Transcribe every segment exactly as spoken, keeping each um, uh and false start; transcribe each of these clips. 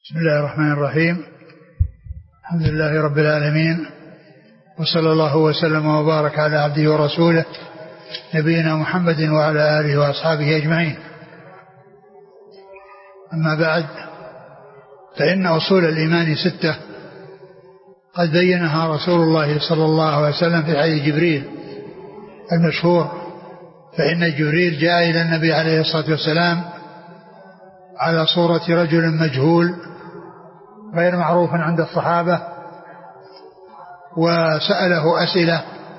بسم الله الرحمن الرحيم. الحمد لله رب العالمين، وصلى الله وسلم وبارك على عبده ورسوله نبينا محمد وعلى آله وأصحابه أجمعين. أما بعد، فإن أصول الإيمان ستة قد بينها رسول الله صلى الله عليه وسلم في حديث جبريل المشهور، فإن جبريل جاء إلى النبي عليه الصلاة والسلام على صورة رجل مجهول غير معروف عند الصحابة، وسأله أسئلة،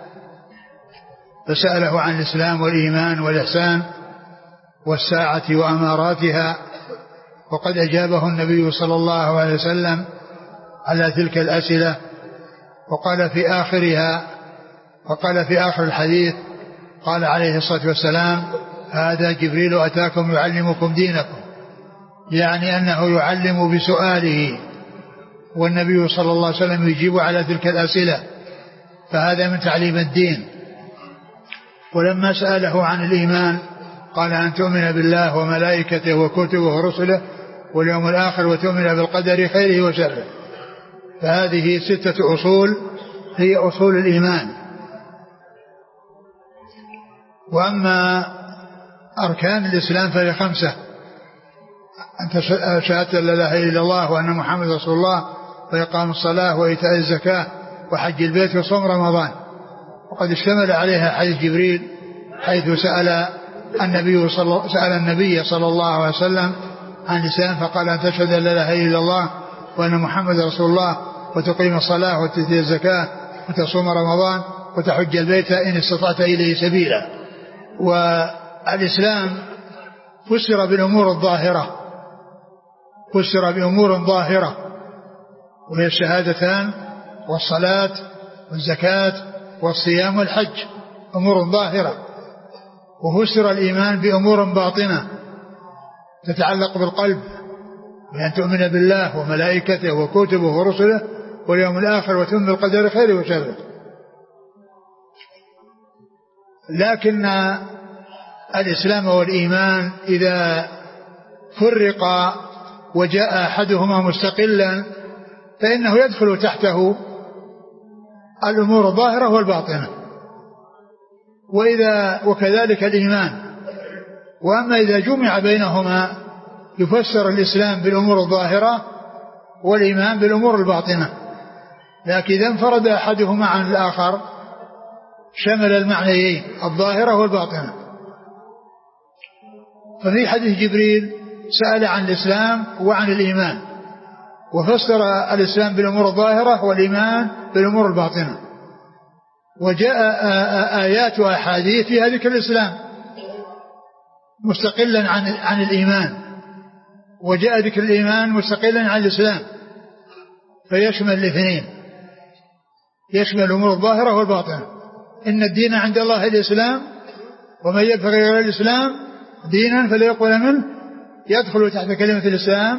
فسأله عن الإسلام والإيمان والإحسان والساعة وأماراتها، وقد أجابه النبي صلى الله عليه وسلم على تلك الأسئلة. وقال في آخرها وقال في آخر الحديث قال عليه الصلاة والسلام: هذا جبريل أتاكم يعلمكم دينكم، يعني أنه يعلم بسؤاله، والنبي صلى الله عليه وسلم يجيب على تلك الأسئلة، فهذا من تعليم الدين. ولما سأله عن الإيمان قال: أن تؤمن بالله وملائكته وكتبه ورسله واليوم الآخر وتؤمن بالقدر خيره وشره. فهذه ستة أصول هي أصول الإيمان. وأما أركان الإسلام فهي خمسة: أن شهادة لا إله إلا الله وأن محمد رسول الله، وإقام الصلاة وإيتاء الزكاة وحج البيت وصوم رمضان. وقد اشتمل عليها حديث جبريل حيث سأل النبي صلى سأل النبي صلى الله عليه وسلم عن الإسلام فقال: أن تشهد لا إله إلا الله وأن محمد رسول الله وتقيم الصلاة وتؤتي الزكاة وتصوم رمضان وتحج البيت إن استطعت إليه سبيلا. والإسلام فسر بالأمور الظاهرة فسر بأمور ظاهرة وهي الشهادتان والصلاة والزكاة والصيام والحج، أمور ظاهرة. وفسر الإيمان بأمور باطنة تتعلق بالقلب، بأن تؤمن بالله وملائكته وكتبه ورسله واليوم الآخر وتؤمن بالقدر خيره وشره. لكن الإسلام والإيمان إذا فرق وجاء أحدهما مستقلا فإنه يدخل تحته الأمور الظاهرة والباطنة، وإذا وكذلك الإيمان. وأما إذا جمع بينهما يفسر الإسلام بالأمور الظاهرة والإيمان بالأمور الباطنة. لكن إذا انفرد أحدهما عن الآخر شمل المعنيين الظاهرة والباطنة. ففي حديث جبريل سأل عن الإسلام وعن الإيمان، وفسر الإسلام بالأمور الظاهرة والإيمان بالأمور الباطنة. وجاء آيات وأحاديث فيها ذكر الإسلام مستقلا عن عن الإيمان، وجاء ذكر الإيمان مستقلا عن الإسلام، فيشمل الاثنين، يشمل الأمور الظاهرة والباطنة. إن الدين عند الله الإسلام، ومن يبتغي غير الإسلام دينا فلا يقبل منه. يدخل تحت كلمة الإسلام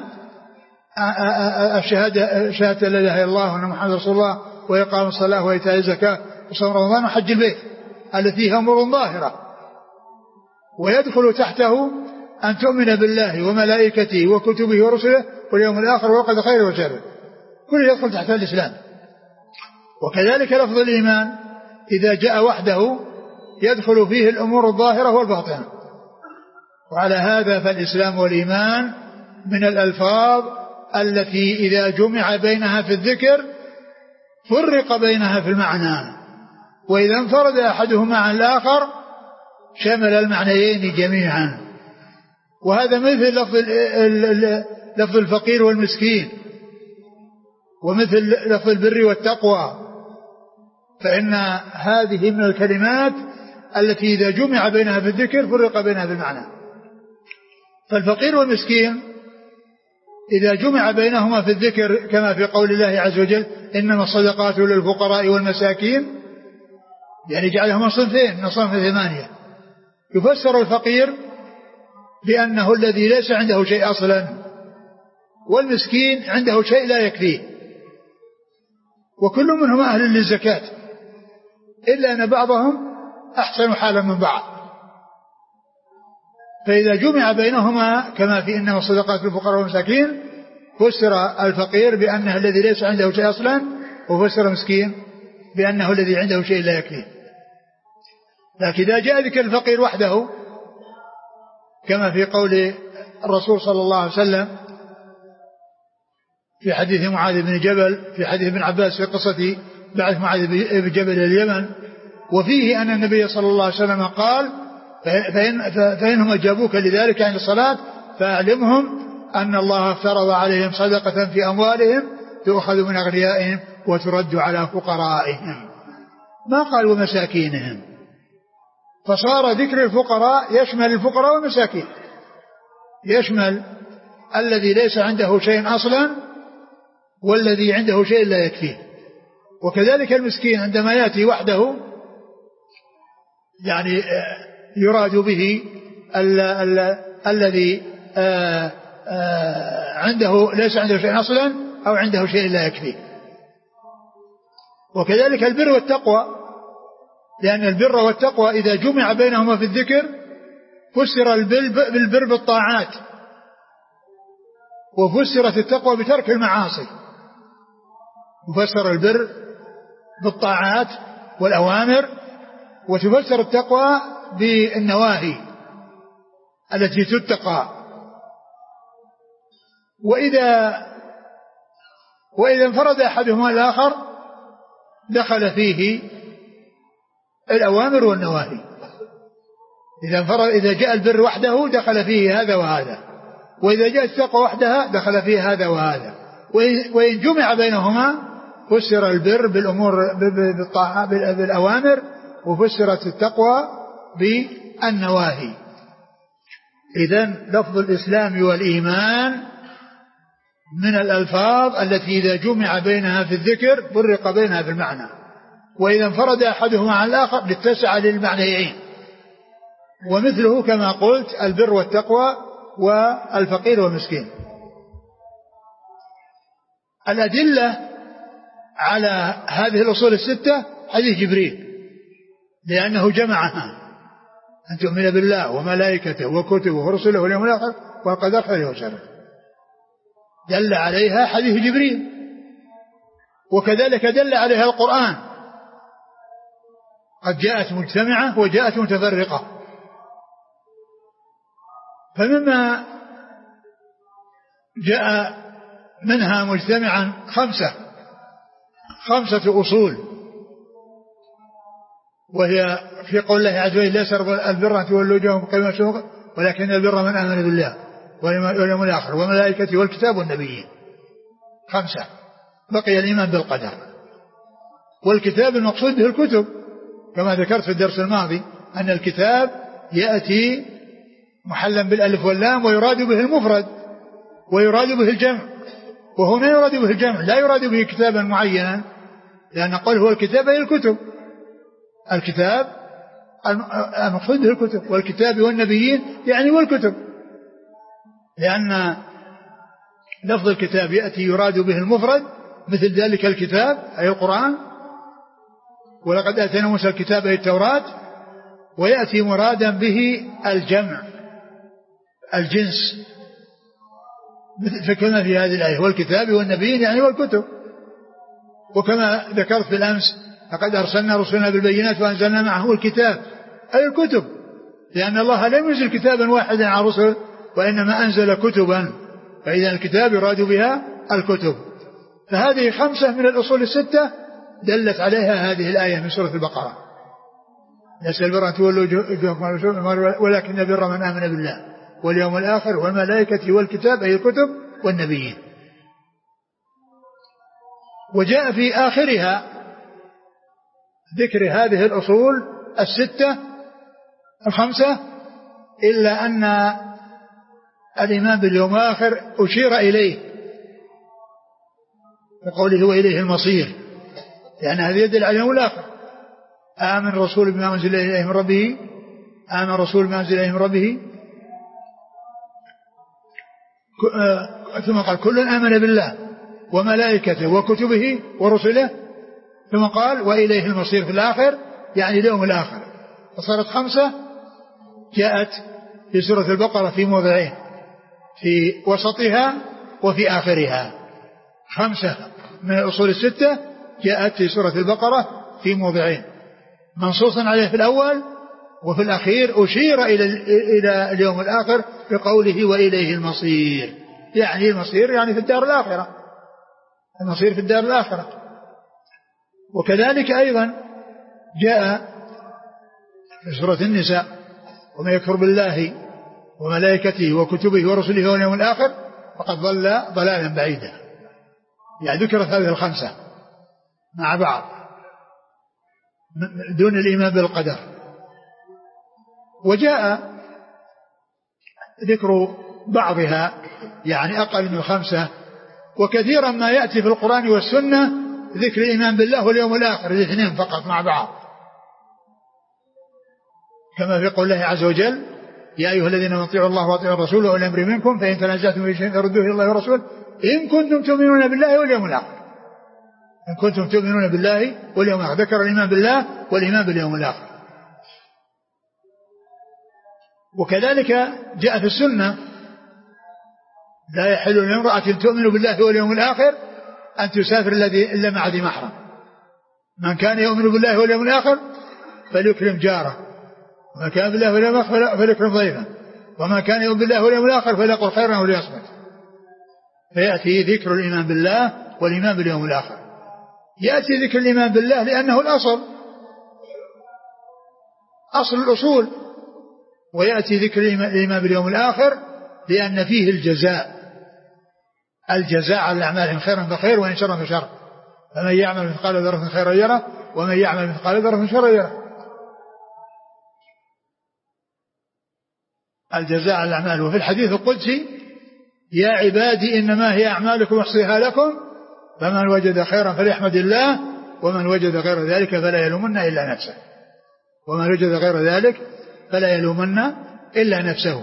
الشهادة شهادة لا إله إلا الله وأن محمد رسول الله وإقام الصلاة وإيتاء الزكاة وصوم رمضان وحج البيت التي فيها أمور ظاهرة. ويدخل تحته أن تؤمن بالله وملائكته وكتبه ورسله واليوم الآخر والقدر خيره وشره، كله يدخل تحت الإسلام. وكذلك لفظ الإيمان إذا جاء وحده يدخل فيه الأمور الظاهرة والباطنة. وعلى هذا فالإسلام والإيمان من الألفاظ التي إذا جمع بينها في الذكر فرق بينها في المعنى، وإذا انفرد أحدهما عن الآخر شمل المعنيين جميعا. وهذا مثل لفظ لفظ الفقير والمسكين، ومثل لفظ البر والتقوى، فإن هذه من الكلمات التي إذا جمع بينها في الذكر فرق بينها في المعنى. فالفقير والمسكين إذا جمع بينهما في الذكر كما في قول الله عز وجل: إنما الصدقات للفقراء والمساكين، يعني جعلهما صنفين من صنف ثمانية. يفسر الفقير بأنه الذي ليس عنده شيء أصلا، والمسكين عنده شيء لا يكفيه، وكل منهم أهل للزكاة، إلا أن بعضهم أحسن حالا من بعض. فإذا جمع بينهما كما في إنما الصدقات للفقراء والمساكين فسر الفقير بأنه الذي ليس عنده شيء أصلا، وفسر مسكين بأنه الذي عنده شيء لا يكفيه. لكن إذا جاء ذكر الفقير وحده كما في قول الرسول صلى الله عليه وسلم في حديث معاذ بن جبل في حديث ابن عباس في قصة بعث معاذ بن جبل إلى اليمن، وفيه أن النبي صلى الله عليه وسلم قال فإن فإنهم أجابوك لذلك عن الصلاة فأعلمهم أن الله افترض عليهم صدقة في أموالهم تؤخذ من أغنيائهم وترد على فقرائهم، ما قال ومساكينهم، فصار ذكر الفقراء يشمل الفقراء والمساكين، يشمل الذي ليس عنده شيء أصلا والذي عنده شيء لا يكفيه. وكذلك المسكين عندما يأتي وحده يعني يراد به ال ال الذي آآ آآ عنده ليس عنده شيء أصلا أو عنده شيء لا يكفيه. وكذلك البر والتقوى، لأن البر والتقوى إذا جمع بينهما في الذكر فسر البر بالطاعات، وفسرت التقوى بترك المعاصي. مفسر البر بالطاعات والأوامر، وتفسر التقوى بالنواهي التي تتقى. وإذا وإذا انفرد أحدهما الآخر دخل فيه الأوامر والنواهي. إذا انفرد إذا جاء البر وحده دخل فيه هذا وهذا، وإذا جاء التقوى وحدها دخل فيه هذا وهذا. وإن جمع بينهما فسر البر بالأمور بالطاعة بالأوامر، وفسرت التقوى بالنواهي. إذن لفظ الإسلام والإيمان من الألفاظ التي إذا جمع بينها في الذكر فرق بينها في المعنى، وإذا انفرد أحدهما عن الآخر لاتسع للمعنيين. ومثله كما قلت البر والتقوى والفقير والمسكين. الأدلة على هذه الأصول الستة حديث جبريل، لأنه جمعها أن تؤمن بالله وملائكته وكتبه ورسله واليوم الآخر والقدر خيره وشره، دل عليها حديث جبريل. وكذلك دل عليها القرآن، قد جاءت مجتمعة وجاءت متفرقة. فمما جاء منها مجتمعا خمسة خمسة أصول، وهي في قول الله عز وجل: ليس البر أن تولوا وجوهكم قبل المشرق ولكن البر من آمن بالله واليوم الآخر والملائكة والكتاب والنبيين. خمسة. بقي الإيمان بالقدر. والكتاب المقصود به الكتب، كما ذكرت في الدرس الماضي أن الكتاب يأتي محلا بالألف واللام ويراد به المفرد ويراد به الجمع، وهنا يراد به الجمع لا يراد به كتابا معينا، لأن قال هو الكتاب أي الكتب. الكتاب المقصود به الكتب، والكتاب والنبيين يعني والكتب، لأن لفظ الكتاب يأتي يراد به المفرد مثل ذلك الكتاب أي القرآن، ولقد آتينا موسى الكتاب أي التوراة، ويأتي مرادا به الجمع الجنس فكما في هذه الآية: والكتاب والنبيين يعني والكتب. وكما ذكرت في الأمس: لقد أرسلنا رسلنا بالبينات وأنزلنا معه الكتاب أي الكتب، لأن الله لم ينزل كتابا واحدا على رسل وإنما أنزل كتبا، فإذا الكتاب يراد بها الكتب. فهذه خمسة من الأصول الستة دلت عليها هذه الآية من سورة البقرة: ليس البر أن تولوا وجوهكم ولكن البر من آمن بالله واليوم الآخر والملائكة والكتاب أي الكتب والنبيين. وجاء في آخرها ذكر هذه الأصول الستة الخمسة، إلا أن الإيمان باليوم الآخر أشير إليه بقوله وإليه المصير، لأن هذا يدل على اليوم الآخر. آمن الرسول بما أنزل إليه من ربه آمن الرسول بما أنزل إليه من ربه ثم قال كل آمن بالله وملائكته وكتبه ورسله، ثم قال وإليه المصير في الآخر يعني اليوم الآخر. فصارت خمسة جاءت في سورة البقرة في موضعين: في وسطها وفي آخرها. خمسة من الأصول الستة جاءت في سورة البقرة في موضعين، منصوصا عليه في الأول، وفي الأخير أشير إلى إلى اليوم الآخر بقوله وإليه المصير، يعني المصير يعني في الدار الآخرة، المصير في الدار الآخرة. وكذلك أيضا جاء في سورة النساء ومن يكفر بالله وملائكته وكتبه ورسله واليوم الآخر فقد ضل ضلالا بعيدا. يعني ذكرت هذه الخمسة مع بعض دون الإيمان بالقدر. وجاء ذكر بعضها يعني أقل من الخمسة، وكثيرا ما يأتي في القرآن والسنة ذكر الإيمان بالله واليوم الآخر الاثنين فقط مع بعض، كما في قول الله عز وجل يا أيها الذين اطيعوا الله واطيعوا الرسول وأولي الأمر منكم فإن تنازعتم في شيء فردوه إلى الله ورسوله إن كنتم تؤمنون بالله واليوم الآخر. إن كنتم تؤمنون بالله واليوم الآخر، ذكر الإيمان بالله والإيمان باليوم الآخر. وكذلك جاء في السنة لا يحل لامرأة تؤمن بالله واليوم الآخر أن تسافر إلا مع ذي محرم. من كان يؤمن بالله واليوم الآخر فليكرم جاره، ومن كان بالله واليوم الآخر فليكرم ضيفه، ومن كان يؤمن بالله واليوم الآخر فليقل خيرا أو ليصمت. فيأتي ذكر الإيمان بالله والإيمان باليوم الآخر. يأتي ذكر الإيمان بالله لأنه الأصل، أصل الأصول، ويأتي ذكر الإيمان باليوم الآخر لأن فيه الجزاء، الجزاء على الأعمال خيرا فخير وإن شرا فشر، فمن يعمل مثقال ذرة خيرا يره ومن يعمل مثقال ذرة شرا يره. الجزاء على الأعمال. وفي الحديث القدسي يا عبادي إنما هي أعمالكم أحصيها لكم فمن وجد خيرا فليحمد الله ومن وجد غير ذلك فلا يلومن إلا نفسه، ومن وجد غير ذلك فلا يلومن إلا نفسه.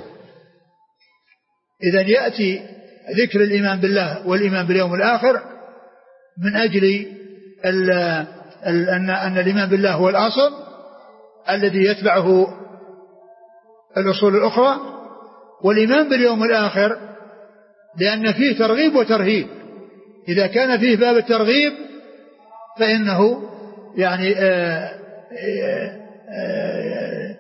إذن يأتي ذكر الإيمان بالله والإيمان باليوم الآخر من أجل ال ال أن, أن الإيمان بالله هو الأصل الذي يتبعه الأصول الأخرى، والإيمان باليوم الآخر لأن فيه ترغيب وترهيب. إذا كان فيه باب الترغيب فإنه يعني آآ آآ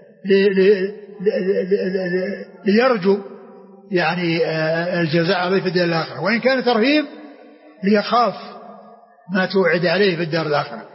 ليرجو يعني الجزاء عليه في الدار الآخرة، وإن كان ترهيب ليخاف ما توعد عليه في الدار الآخرة.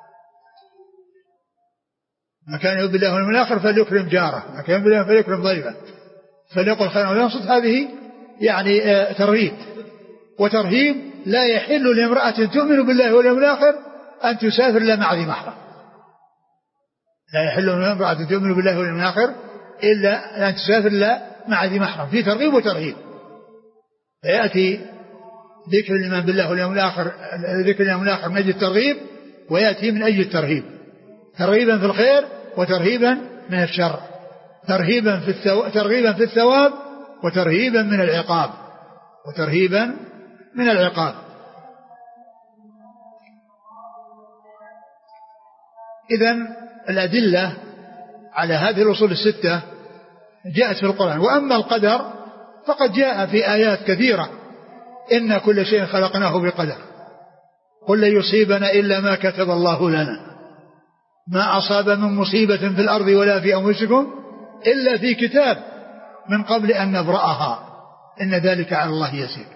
ما كان يؤمن بالله واليوم الآخر فليكرم جاره، ما كان يؤمن بالله فليكرم ضيفه، فليقل خيرا وليصمت. هذه يعني ترهيب وترهيب. لا يحل لامرأة تؤمن بالله واليوم الآخر أن تسافر إلا مع ذي محرم. لا يحل لامرأة تؤمن بالله واليوم الآخر إلا أن تسافر إلا مع ذي محرم، في ترغيب وترهيب. فيأتي ذكر الإيمان بالله واليوم الآخر، ذكر اليوم الآخر من أجل الترغيب، ويأتي من أجل الترهيب، ترغيبا في الخير وترهيبا من الشر، ترهيبا في الثواب ترغيبا في الثواب وترهيبا من العقاب وترهيبا من العقاب. إذن الأدلة على هذه الأصول الستة جاءت في القرآن. وأما القدر فقد جاء في آيات كثيرة إن كل شيء خلقناه بقدر قل لن يصيبنا إلا ما كتب الله لنا ما أصاب من مصيبة في الأرض ولا في أنفسكم إلا في كتاب من قبل أن نبرأها إن ذلك على الله يسير.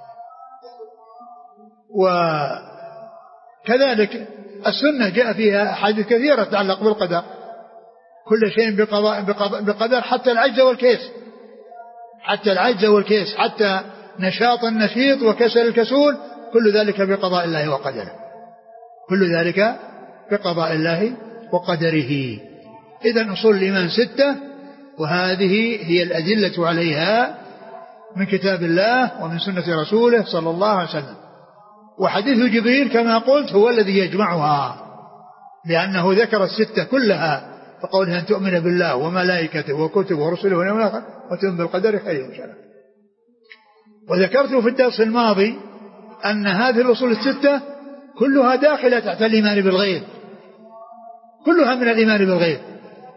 وكذلك السنة جاء فيها أحاديث كثيرة تتعلق بالقدر، كل شيء بقضاء بقدر، حتى العجز والكيس، حتى العجز والكيس، حتى نشاط النشيط وكسل الكسول، كل ذلك بقضاء الله وقدره، كل ذلك بقضاء الله وقدره. إذن أصول الإيمان ستة، وهذه هي الأدلة عليها من كتاب الله ومن سنة رسوله صلى الله عليه وسلم. وحديث جبريل كما قلت هو الذي يجمعها، لأنه ذكر الستة كلها فقولها أن تؤمن بالله وملائكته وكتبه ورسله واليوم الآخر وتؤمن بالقدر خيره وشره. وذكرت في الدرس الماضي أن هذه الأصول الستة كلها داخلة تحت الإيمان بالغيب، كلها من الإيمان بالغيب،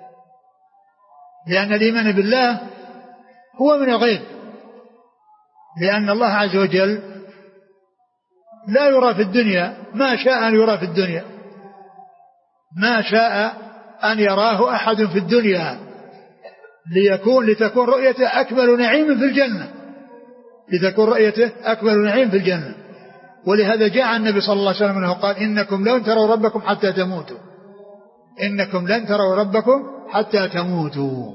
لأن الإيمان بالله هو من الغيب، لأن الله عز وجل لا يرى في الدنيا ما شاء أن يرى في الدنيا، ما شاء أن يراه أحد في الدنيا، ليكون لتكون رؤيته أكمل نعيم في الجنة، لتكون رؤيته أكمل نعيم في الجنة. ولهذا جاء النبي صلى الله عليه وسلم أنه قال إنكم لن تروا ربكم حتى تموتوا، إنكم لن تروا ربكم حتى تموتوا.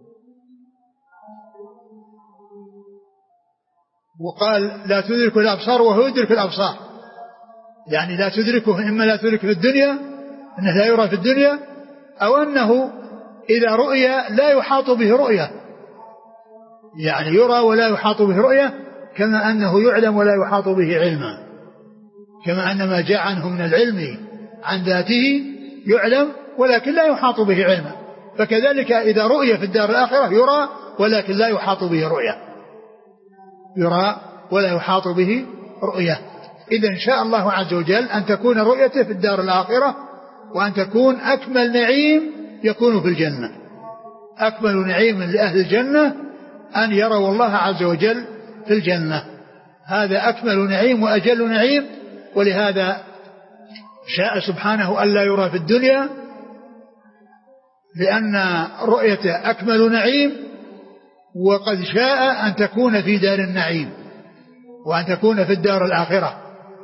وقال لا تدرك الأبصار وهو يدرك الأبصار، يعني لا تدركه، إما لا تدرك في الدنيا أنه لا يرى في الدنيا، أو أنه إذا رؤيا لا يحاط به رؤية، يعني يرى ولا يحاط به رؤية، كما أنه يعلم ولا يحاط به علما، كما أن ما جاء عنه من العلم عن ذاته يعلم ولكن لا يحاط به علما، فكذلك إذا رؤية في الدار الآخرة يرى ولكن لا يحاط به رؤية، يرى ولا يحاط به رؤية. إذا إن شاء الله عز وجل أن تكون رؤيته في الدار الآخرة، وأن تكون أكمل نعيم يكون في الجنة. أكمل نعيم لأهل الجنة أن يروا الله عز وجل في الجنة، هذا أكمل نعيم وأجل نعيم. ولهذا شاء سبحانه ألا يرى في الدنيا، لأن رؤيته أكمل نعيم، وقد شاء أن تكون في دار النعيم وأن تكون في الدار الآخرة،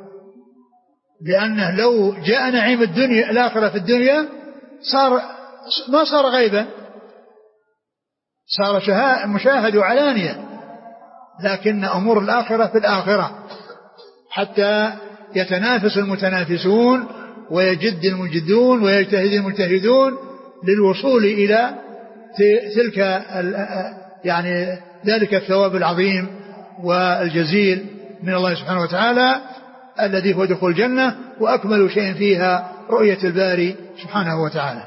لأنه لو جاء نعيم الدنيا الآخرة في الدنيا صار ما صار غيبا، صار مشاهد علانية، لكن أمور الآخرة في الآخرة، حتى يتنافس المتنافسون ويجد المجدون ويجتهد المجتهدون للوصول إلى تلك يعني ذلك الثواب العظيم والجزيل من الله سبحانه وتعالى الذي هو دخول الجنة، وأكمل شيء فيها رؤية الباري سبحانه وتعالى.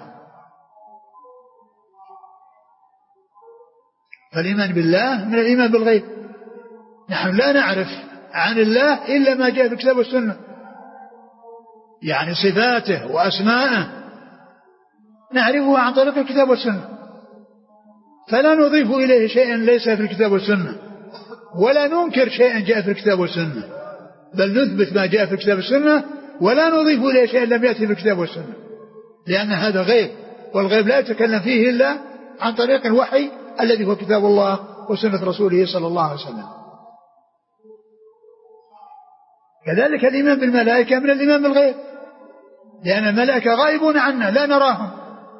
فالإيمان بالله من الإيمان بالغيب، نحن لا نعرف عن الله إلا ما جاء في الكتاب والسنة، يعني صفاته وأسماءه نعرفها عن طريق الكتاب والسنة، فلا نضيف إليه شيئا ليس في الكتاب والسنة، ولا ننكر شيئا جاء في الكتاب والسنة، بل نثبت ما جاء في الكتاب والسنة ولا نضيف إليه شيئا لم يأتي في الكتاب والسنة، لأن هذا غيب، والغيب لا يتكلم فيه إلا عن طريق الوحي الذي هو كتاب الله وسنة رسوله صلى الله عليه وسلم. كذلك الإيمان بالملائكة من الإيمان بالغيب، لأن الملائكة غائبون عنا لا نراهم،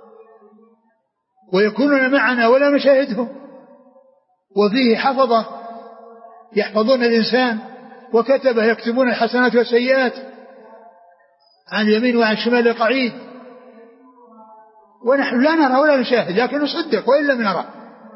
ويكونون معنا ولا نشاهدهم، وفيه حفظة يحفظون الإنسان، وكتبه يكتبون الحسنات والسيئات، عن اليمين وعن الشمال قعيد، ونحن لا نرى ولا نشاهد، لكن نصدق وإن لم نرى،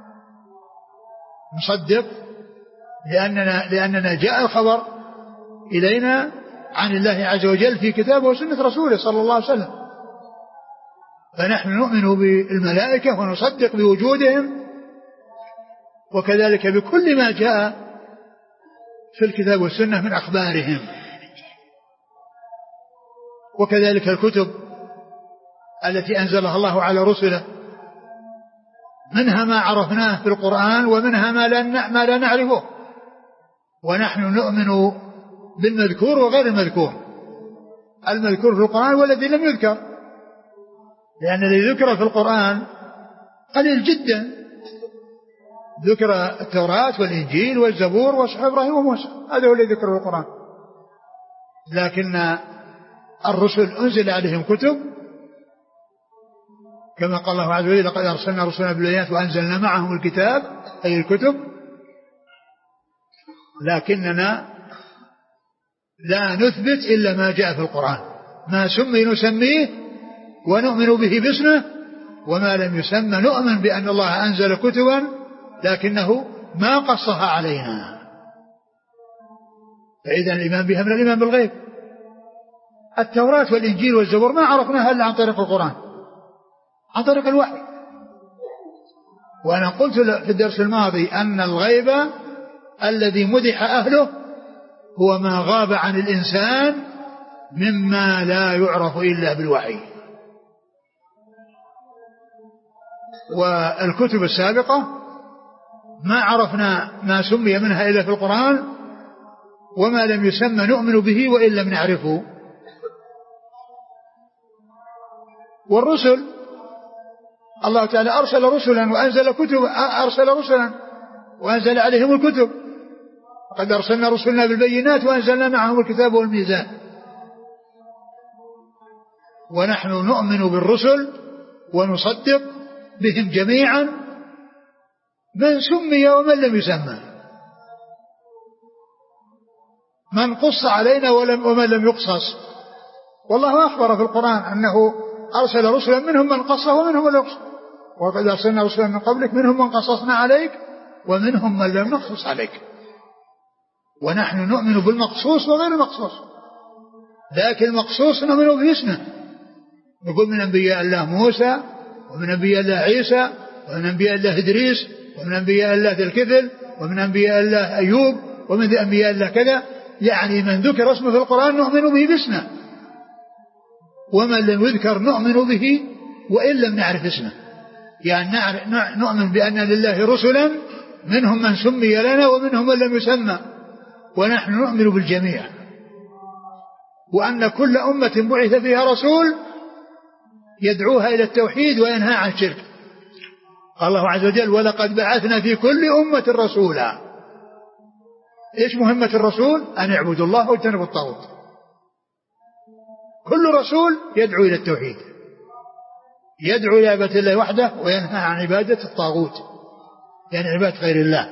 نصدق لأننا, لأننا جاء الخبر إلينا عن الله عز وجل في كتابه وسنة رسوله صلى الله عليه وسلم، فنحن نؤمن بالملائكة ونصدق بوجودهم، وكذلك بكل ما جاء في الكتاب والسنة من أخبارهم، وكذلك الكتب التي أنزلها الله على رسله، منها ما عرفناه في القرآن ومنها ما لا, ما لا نعرفه، ونحن نؤمن بالمذكور وغير المذكور، المذكور في القرآن والذي لم يذكر، لأن الذي ذكر في القرآن قليل جدا، ذكر التوراة والإنجيل والزبور وصحف إبراهيم وموسى، هذا هو الذي ذكر في القرآن، لكن الرسل أنزل عليهم كتب، كما قال الله عز وجل لقد أرسلنا رسلنا بالبينات وأنزلنا معهم الكتاب أي الكتب، لكننا لا نثبت إلا ما جاء في القرآن، ما سمي نسميه ونؤمن به باسمه، وما لم يسمى نؤمن بأن الله أنزل كتبا لكنه ما قصها علينا، فإذا الإيمان بها من الإيمان بالغيب. التوراة والإنجيل والزبور ما عرفناها إلا عن طريق القرآن، عن طريق الوحي. وأنا قلت في الدرس الماضي أن الغيب الذي مدح أهله هو ما غاب عن الإنسان مما لا يعرف إلا بالوحي. والكتب السابقة ما عرفنا ما سمي منها إلا في القرآن، وما لم يسمى نؤمن به وإن لم نعرفه. والرسل الله تعالى أرسل رسلا وأنزل كتب أرسل رسلا وأنزل عليهم الكتب، قد أرسلنا رسلنا بالبينات وأنزلنا معهم الكتاب والميزان. ونحن نؤمن بالرسل ونصدق بهم جميعا، من سمي ومن لم يسمى، من قص علينا ولم ومن لم يقصص. والله أخبر في القرآن أنه أرسل رسلا منهم من قصه ومنهم من يقصص، وقد أرسلنا رسلا من قبلك منهم من قصصنا عليك ومنهم من لم نقصص عليك. ونحن نؤمن بالمقصوص وغير المقصوص، لكن المقصوص نؤمن به اسمه، نقول من أنبياء الله موسى ومن أنبياء الله عيسى ومن أنبياء الله إدريس ومن أنبياء الله ذي الكفل ومن أنبياء الله أيوب ومن أنبياء الله كذا، يعني من ذكر اسمه في القرآن نؤمن به باسمه، ومن لم يذكر نؤمن به وإن لم نعرف اسمه. يعني نؤمن بأن لله رسلا منهم من سمي لنا ومنهم من لم يسمى، ونحن نؤمن بالجميع، وأن كل أمة بعث فيها رسول يدعوها إلى التوحيد وينهى عن الشرك. قال الله عز وجل ولقد بعثنا في كل أمة رسولا. إيش مهمة الرسول؟ أن يعبدوا الله واجتنبوا الطاغوت. كل رسول يدعو إلى التوحيد، يدعو إلى عبادة الله وحده وينهى عن عبادة الطاغوت، يعني عبادة غير الله.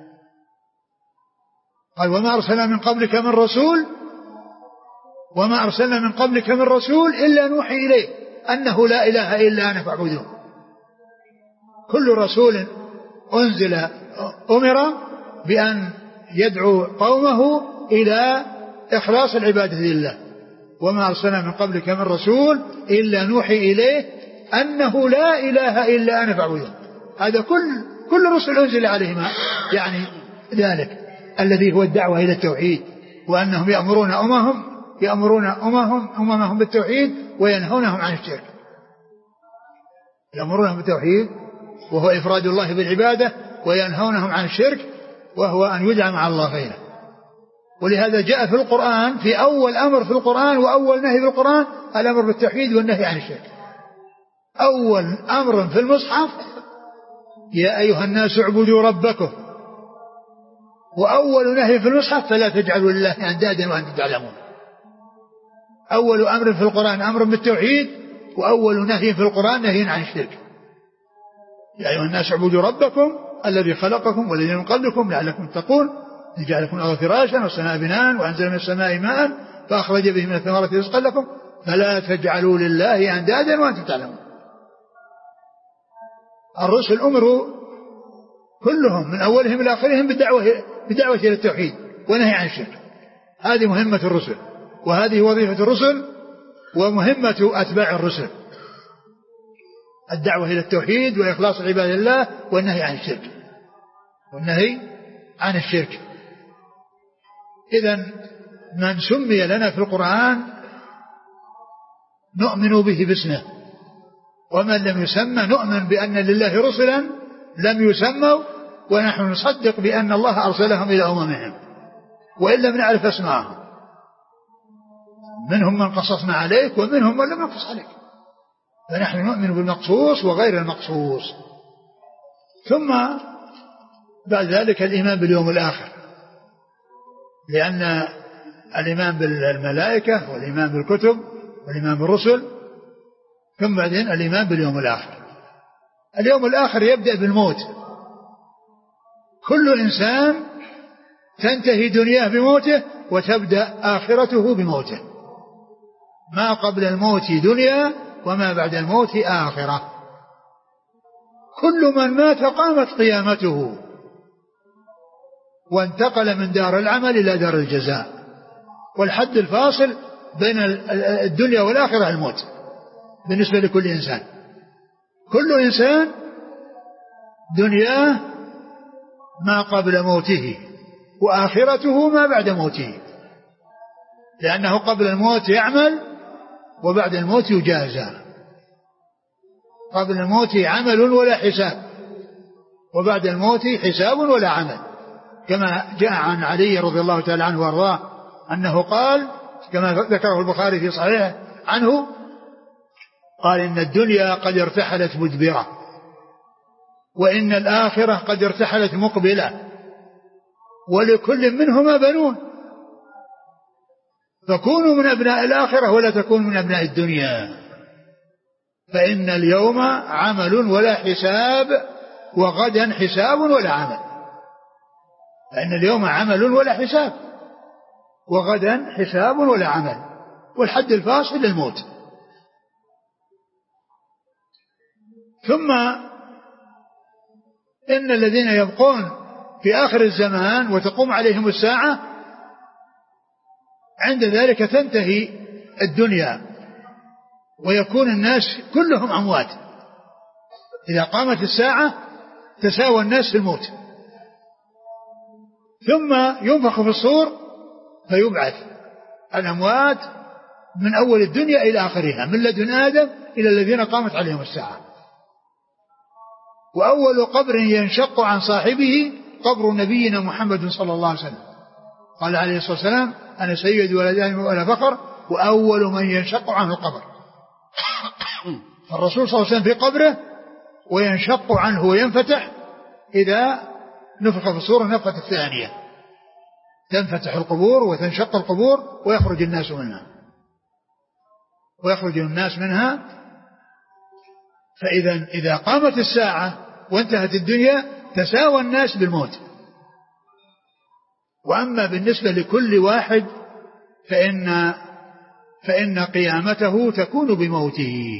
قال وما أرسلنا من قبلك من رسول وما أرسلنا من قبلك من رسول إلا نوحي إليه أنه لا إله إلا أنا فاعبدون. كل رسول أنزل أمر بأن يدعو قومه إلى إخلاص العبادة لله. وما أرسلنا من قبلك من رسول إلا نوحي إليه أنه لا إله إلا أنا فاعبدون. هذا كل كل رسل أنزل عليهم يعني ذلك الذي هو الدعوة إلى التوحيد، وأنهم يأمرون أممهم يأمرون أممهم أممهم بالتوحيد وينهونهم عن الشرك. يأمرونهم بالتوحيد وهو إفراد الله بالعبادة، وينهونهم عن الشرك وهو أن يدعى مع الله غيره. ولهذا جاء في القرآن في أول أمر في القرآن وأول نهي في القرآن الأمر بالتوحيد والنهي عن الشرك. أول أمر في المصحف يا أيها الناس اعبدوا ربكم، وأول نهي في المصحف فلا تجعلوا لله أندادا وأنتم تعلمون. أول أمر في القرآن أمر بالتوحيد، وأول نهي في القرآن نهي عن الشرك. يا أيها الناس اعبدوا ربكم الذي خلقكم والذين من قبلكم لعلكم تتقون، جعل لكم الأرض فراشا والسماء بناء وأنزل من السماء ماء فأخرج به من الثمرات رزقا لكم فلا تجعلوا لله أندادا وأنتم تعلمون. الرسل أمروا كلهم من أولهم إلى آخرهم بالدعوة بدعوة إلى التوحيد ونهي عن الشرك. هذه مهمة الرسل، وهذه وظيفة الرسل ومهمة أتباع الرسل، الدعوة إلى التوحيد وإخلاص عباد الله والنهي عن الشرك والنهي عن الشرك. إذن من سمي لنا في القرآن نؤمن به باسمه، ومن لم يسمى نؤمن بأن لله رسلا لم يسموا، ونحن نصدق بأن الله أرسلهم إلى أممهم وإن لم نعرف اسمائهم، منهم من قصصنا عليك ومنهم من لم نقص عليك، فنحن نؤمن بالمقصوص وغير المقصوص. ثم بعد ذلك الإيمان باليوم الآخر، لأن الإيمان بالملائكة والإيمان بالكتب والإيمان بالرسل، ثم بعدين الإيمان باليوم الآخر. اليوم الآخر يبدأ بالموت. كل إنسان تنتهي دنياه بموته وتبدأ آخرته بموته. ما قبل الموت دنيا وما بعد الموت آخرة. كل من مات قامت قيامته وانتقل من دار العمل إلى دار الجزاء. والحد الفاصل بين الدنيا والآخرة الموت بالنسبة لكل إنسان. كل إنسان دنياه ما قبل موته وآخرته ما بعد موته، لأنه قبل الموت يعمل وبعد الموت يجازى. قبل الموت عمل ولا حساب، وبعد الموت حساب ولا عمل. كما جاء عن علي رضي الله تعالى عنه وارضاه أنه قال كما ذكره البخاري في صحيحه عنه قال إن الدنيا قد ارتحلت مدبرة وإن الآخرة قد ارتحلت مقبلة ولكل منهما بنون فكونوا من أبناء الآخرة ولا تكونوا من أبناء الدنيا فإن اليوم عمل ولا حساب وغدا حساب ولا عمل فإن اليوم عمل ولا حساب وغدا حساب ولا عمل والحد الفاصل للموت. ثم إن الذين يبقون في آخر الزمان وتقوم عليهم الساعة عند ذلك تنتهي الدنيا ويكون الناس كلهم أموات. إذا قامت الساعة تساوى الناس في الموت ثم ينفخ في الصور فيبعث الأموات من أول الدنيا إلى آخرها من لدن آدم إلى الذين قامت عليهم الساعة. وأول قبر ينشق عن صاحبه قبر نبينا محمد صلى الله عليه وسلم قال عليه الصلاة والسلام أنا سيد ولد آدم ولا فخر وأول من ينشق عنه القبر. فالرسول صلى الله عليه وسلم في قبره وينشق عنه وينفتح إذا نفخ في الصور النفخة الثانية تنفتح القبور وتنشق القبور ويخرج الناس منها ويخرج الناس منها. فإذا إذا قامت الساعة وانتهت الدنيا تساوى الناس بالموت. وأما بالنسبة لكل واحد فإن فإن قيامته تكون بموته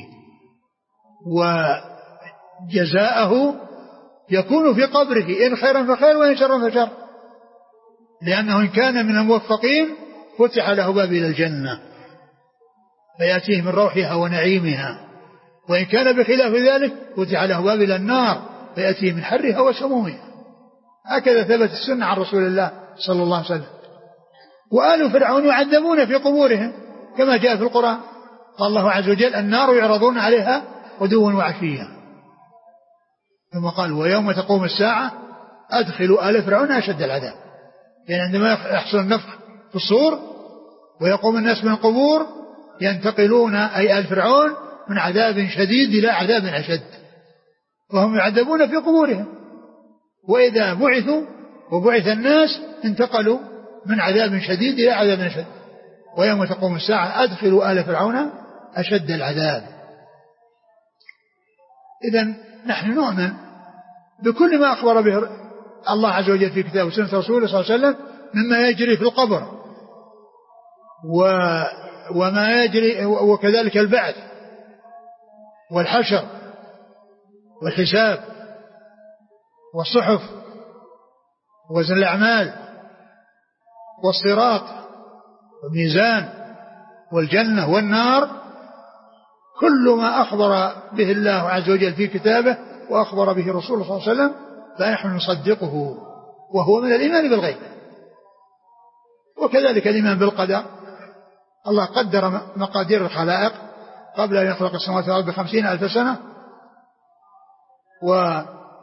وجزاءه يكون في قبره إن خيرا فخير وإن شرا فشر لأنه إن كان من الموفقين فتح له باب إلى الجنة فيأتيه من روحها ونعيمها وإن كان بخلاف ذلك فتح له باب إلى النار فيأتيه من حرها وسمومها. هكذا ثبت السنة عن رسول الله صلى الله عليه وسلم. وآل فرعون يعذبون في قبورهم كما جاء في القرآن قال الله عز وجل النار يعرضون عليها غدوا وعشيا ثم قال ويوم تقوم الساعة أدخلوا آل فرعون أشد العذاب. يعني عندما يحصل النفخ في الصور ويقوم الناس من القبور ينتقلون أي آل فرعون من عذاب شديد إلى عذاب أشد وهم يعذبون في قبورهم. وإذا بعثوا وبعث الناس انتقلوا من عذاب شديد إلى عذاب أشد. ويوم تقوم الساعة أدخلوا آل فرعون أشد العذاب. إذن نحن نؤمن بكل ما أخبر به الله عز وجل في كتابه وسنة رسوله صلى الله عليه وسلم مما يجري في القبر و وما يجري وكذلك البعث والحشر والحساب والصحف وزن الأعمال والصراط والميزان والجنة والنار كل ما أخبر به الله عز وجل في كتابه وأخبر به رسوله صلى الله عليه وسلم فنحن نصدقه وهو من الإيمان بالغيب. وكذلك الإيمان بالقدر. الله قدر مقادير الخلائق قبل أن يخلق السماوات والأرض بخمسين ألف سنة و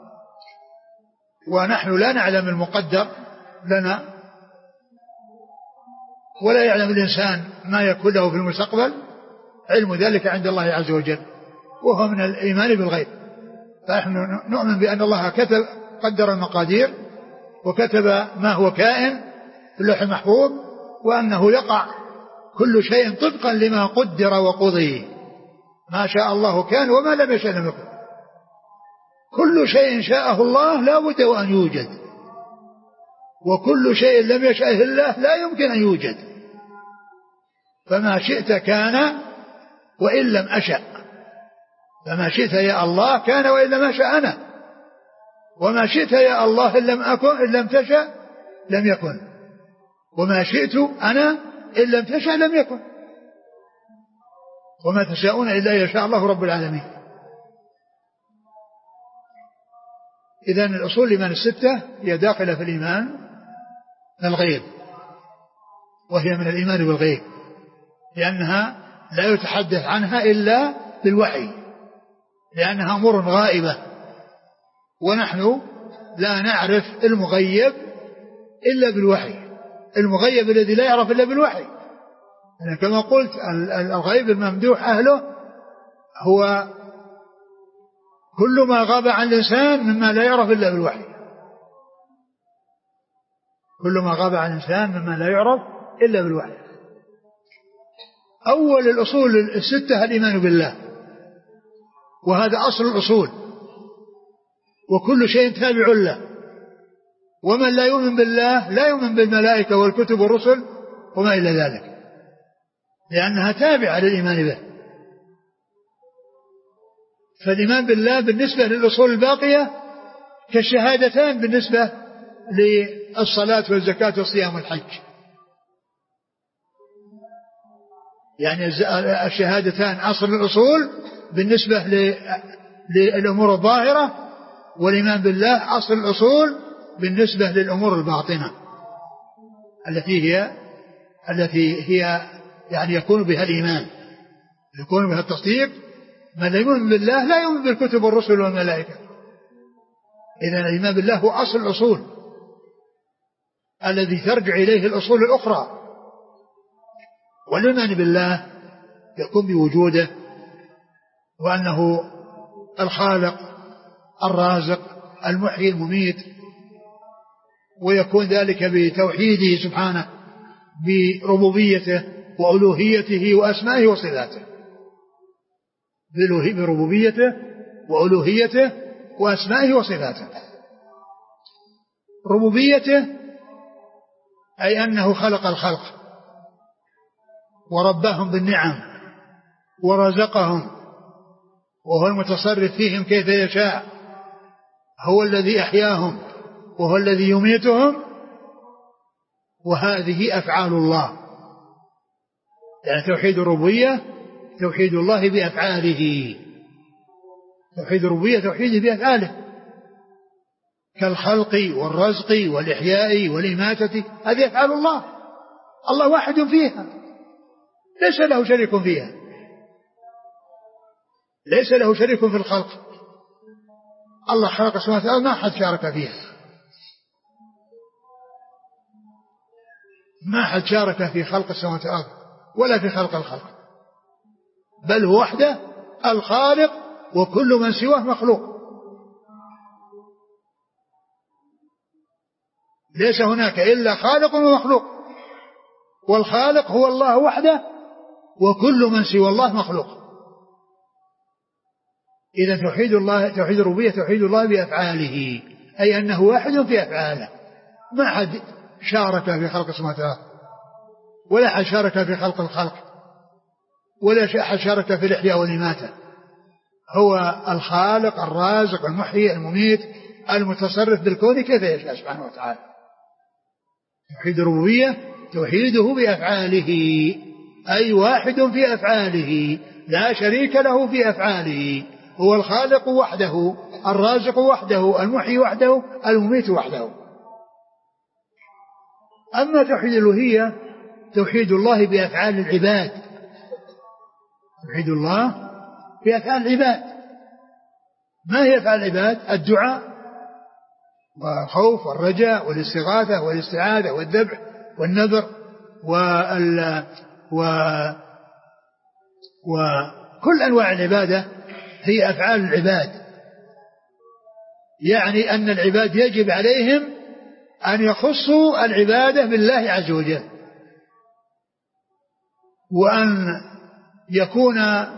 ونحن لا نعلم المقدر لنا ولا يعلم الإنسان ما يكون له في المستقبل علم ذلك عند الله عز وجل وهو من الإيمان بالغيب. فنحن نؤمن بأن الله كتب قدر المقادير وكتب ما هو كائن في اللوح المحفوظ وأنه يقع كل شيء طبقا لما قدر وقضي ما شاء الله كان وما لم يشاء لم يكن. كل شيء شاءه الله لا بد وأن يوجد وكل شيء لم يشاءه الله لا يمكن أن يوجد. فما شئت كان وإن لم أشأ. فما شئت يا الله كان وإن لم أشأ أنا وما شئت يا الله إن لم أكن إن لم تشأ لم يكن وما شئت أنا إن لم تشأ لم يكن وما تشاءون إلا يشاء الله رب العالمين. إذن الأصول الإيمان الستة هي داخلة في الإيمان بالغيب وهي من الإيمان بالغيب لأنها لا يتحدث عنها إلا بالوحي لأنها أمور غائبة ونحن لا نعرف المغيب إلا بالوحي، المغيب الذي لا يعرف إلا بالوحي. يعني كما قلت الغيب الممدوح أهله هو كل ما غاب عن الإنسان مما لا يعرف إلا بالوحي، كل ما غاب عن الإنسان مما لا يعرف إلا بالوحي. أول الأصول الستة الإيمان بالله، وهذا أصل الأصول، وكل شيء تابع له، ومن لا يؤمن بالله لا يؤمن بالملائكة والكتب والرسل وما إلى ذلك، لأنها تابعة للإيمان به. فالإيمان بالله بالنسبة للأصول الباقية كالشهادتان بالنسبة للصلاة والزكاة والصيام والحج، يعني الشهادتان أصل الأصول بالنسبة للأمور الظاهرة، والإيمان بالله أصل الأصول بالنسبة للأمور الباطنة التي هي التي هي يعني يكون بها الإيمان، يكون بها التصديق. من لا يؤمن بالله لا يؤمن بالكتب والرسل والملائكة. إذن الإيمان بالله هو أصل الأصول الذي ترجع إليه الأصول الأخرى. والإيمان بالله يكون بوجوده، وأنه الخالق الرازق المحيي المميت، ويكون ذلك بتوحيده سبحانه بربوبيته وألوهيته وأسمائه وصفاته، بربوبيته وألوهيته وأسمائه وصفاته. ربوبيته أي أنه خلق الخلق ورباهم بالنعم ورزقهم، وهو المتصرف فيهم كيف يشاء، هو الذي أحياهم وهو الذي يميتهم، وهذه أفعال الله. يعني توحيد الربوبية توحيد الله بأفعاله، توحيد الربوبية توحيده بأفعاله، كالخلق والرزق والإحياء والإماتة، هذه أفعال الله، الله واحد فيها ليس له شريك فيها، ليس له شريك في الخلق. الله خلق السماوات والأرض ما حد شارك فيها، ما حد شارك في خلق السماوات والأرض ولا في خلق الخلق، بل هو وحده الخالق، وكل من سواه مخلوق. ليس هناك إلا خالق ومخلوق، والخالق هو الله وحده، وكل من سوى الله مخلوق. إذا توحيد الله توحيد الربوبية توحيد الله بأفعاله، أي أنه واحد في أفعاله، ما أحد شارك في خلق السماوات والأرض، ولا أحد شارك في خلق الخلق، ولا أحد شارك في الإحياء والإماتة. هو الخالق الرازق المحيي المميت المتصرف بالكون كيف يشاء سبحانه وتعالى. توحيد الربوبية توحيده بأفعاله، أي واحد في أفعاله لا شريك له في أفعاله، هو الخالق وحده، الرازق وحده، المحيي وحده، المميت وحده. أما توحيد الألوهية توحيد الله بأفعال العباد، توحيد الله بأفعال العباد. ما هي أفعال العباد؟ الدعاء والخوف والرجاء والاستغاثة والاستعاذة والذبح والنذر وال و وكل أنواع العبادة هي أفعال العباد. يعني أن العباد يجب عليهم أن يخصوا العبادة بالله عز وجل، وأن يكون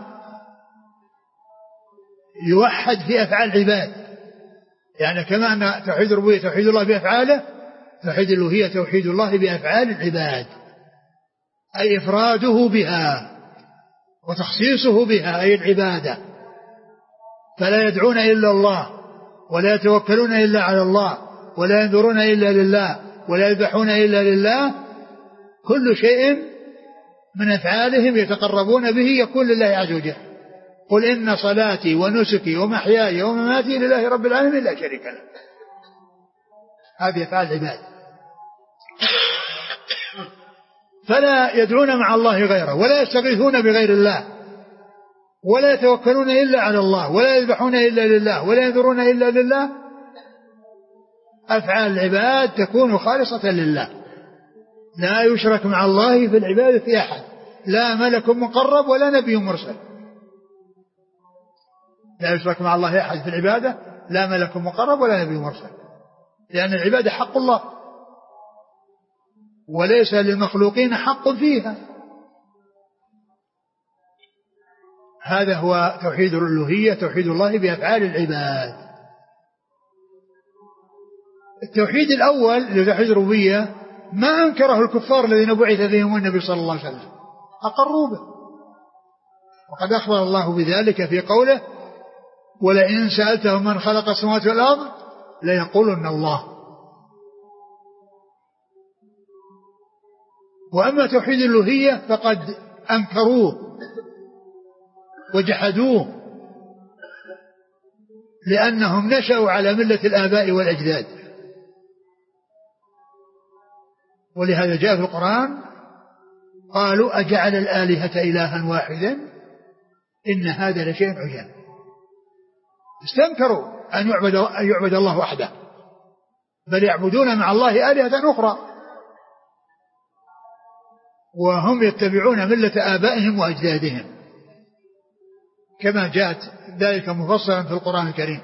يوحد في أفعال العباد. يعني كما أن توحيد الربوبية توحيد الله بأفعاله، توحيد الألوهية توحيد الله بأفعال العباد، أي إفراده بها وتخصيصه بها، أي العبادة. فلا يدعون إلا الله، ولا يتوكلون إلا على الله، ولا ينذرون إلا لله، ولا يذبحون إلا لله. كل شيء من أفعالهم يتقربون به يكون لله عز وجل. قل إن صلاتي ونسكي ومحياي ومماتي لله رب العالمين لا شريك له. هذه أفعال العباد. فلا يدعون مع الله غيره، ولا يستغيثون بغير الله، ولا يتوكلون إلا على الله، ولا يذبحون إلا لله، ولا ينذرون إلا لله. أفعال العباد تكون خالصة لله، لا يشرك مع الله في العبادة أحد، لا ملك مقرب ولا نبي مرسل، لا يشرك مع الله أحد في العبادة، لا ملك مقرب ولا نبي مرسل، لأن العبادة حق الله وليس للمخلوقين حق فيها. هذا هو توحيد الألوهية، توحيد الله بأفعال العباد. التوحيد الأول اللي توحيد الربوبية ما أنكره الكفار الذين بعث فيهم النبي صلى الله عليه وسلم، أقروا به، وقد أخبر الله بذلك في قوله ولئن سألتهم من خلق السماوات والأرض ليقولن الله. وأما توحيد الألوهية فقد أنكروه وجحدوه، لأنهم نشأوا على ملة الآباء والأجداد، ولهذا جاء في القرآن قالوا أجعل الآلهة إلها واحدا إن هذا لشيء عجاب. استنكروا أن يعبد, أن يعبد الله وحده، بل يعبدون مع الله آلهة أخرى، وهم يتبعون ملة آبائهم وأجدادهم كما جاءت ذلك مفصلا في القرآن الكريم،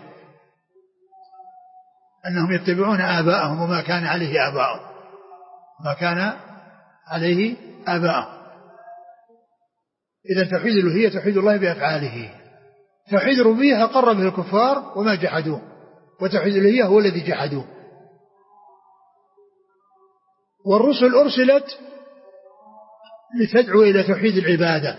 أنهم يتبعون آبائهم وما كان عليه آبائهم ما كان عليه آبائهم. إذا توحيد الألوهية توحيد الله بأفعاله. توحيد الربوبية أقر به الكفار وما جحدوه، وتوحيد الألوهية هو الذي جحدوه. والرسل أرسلت لتدعو إلى توحيد العبادة،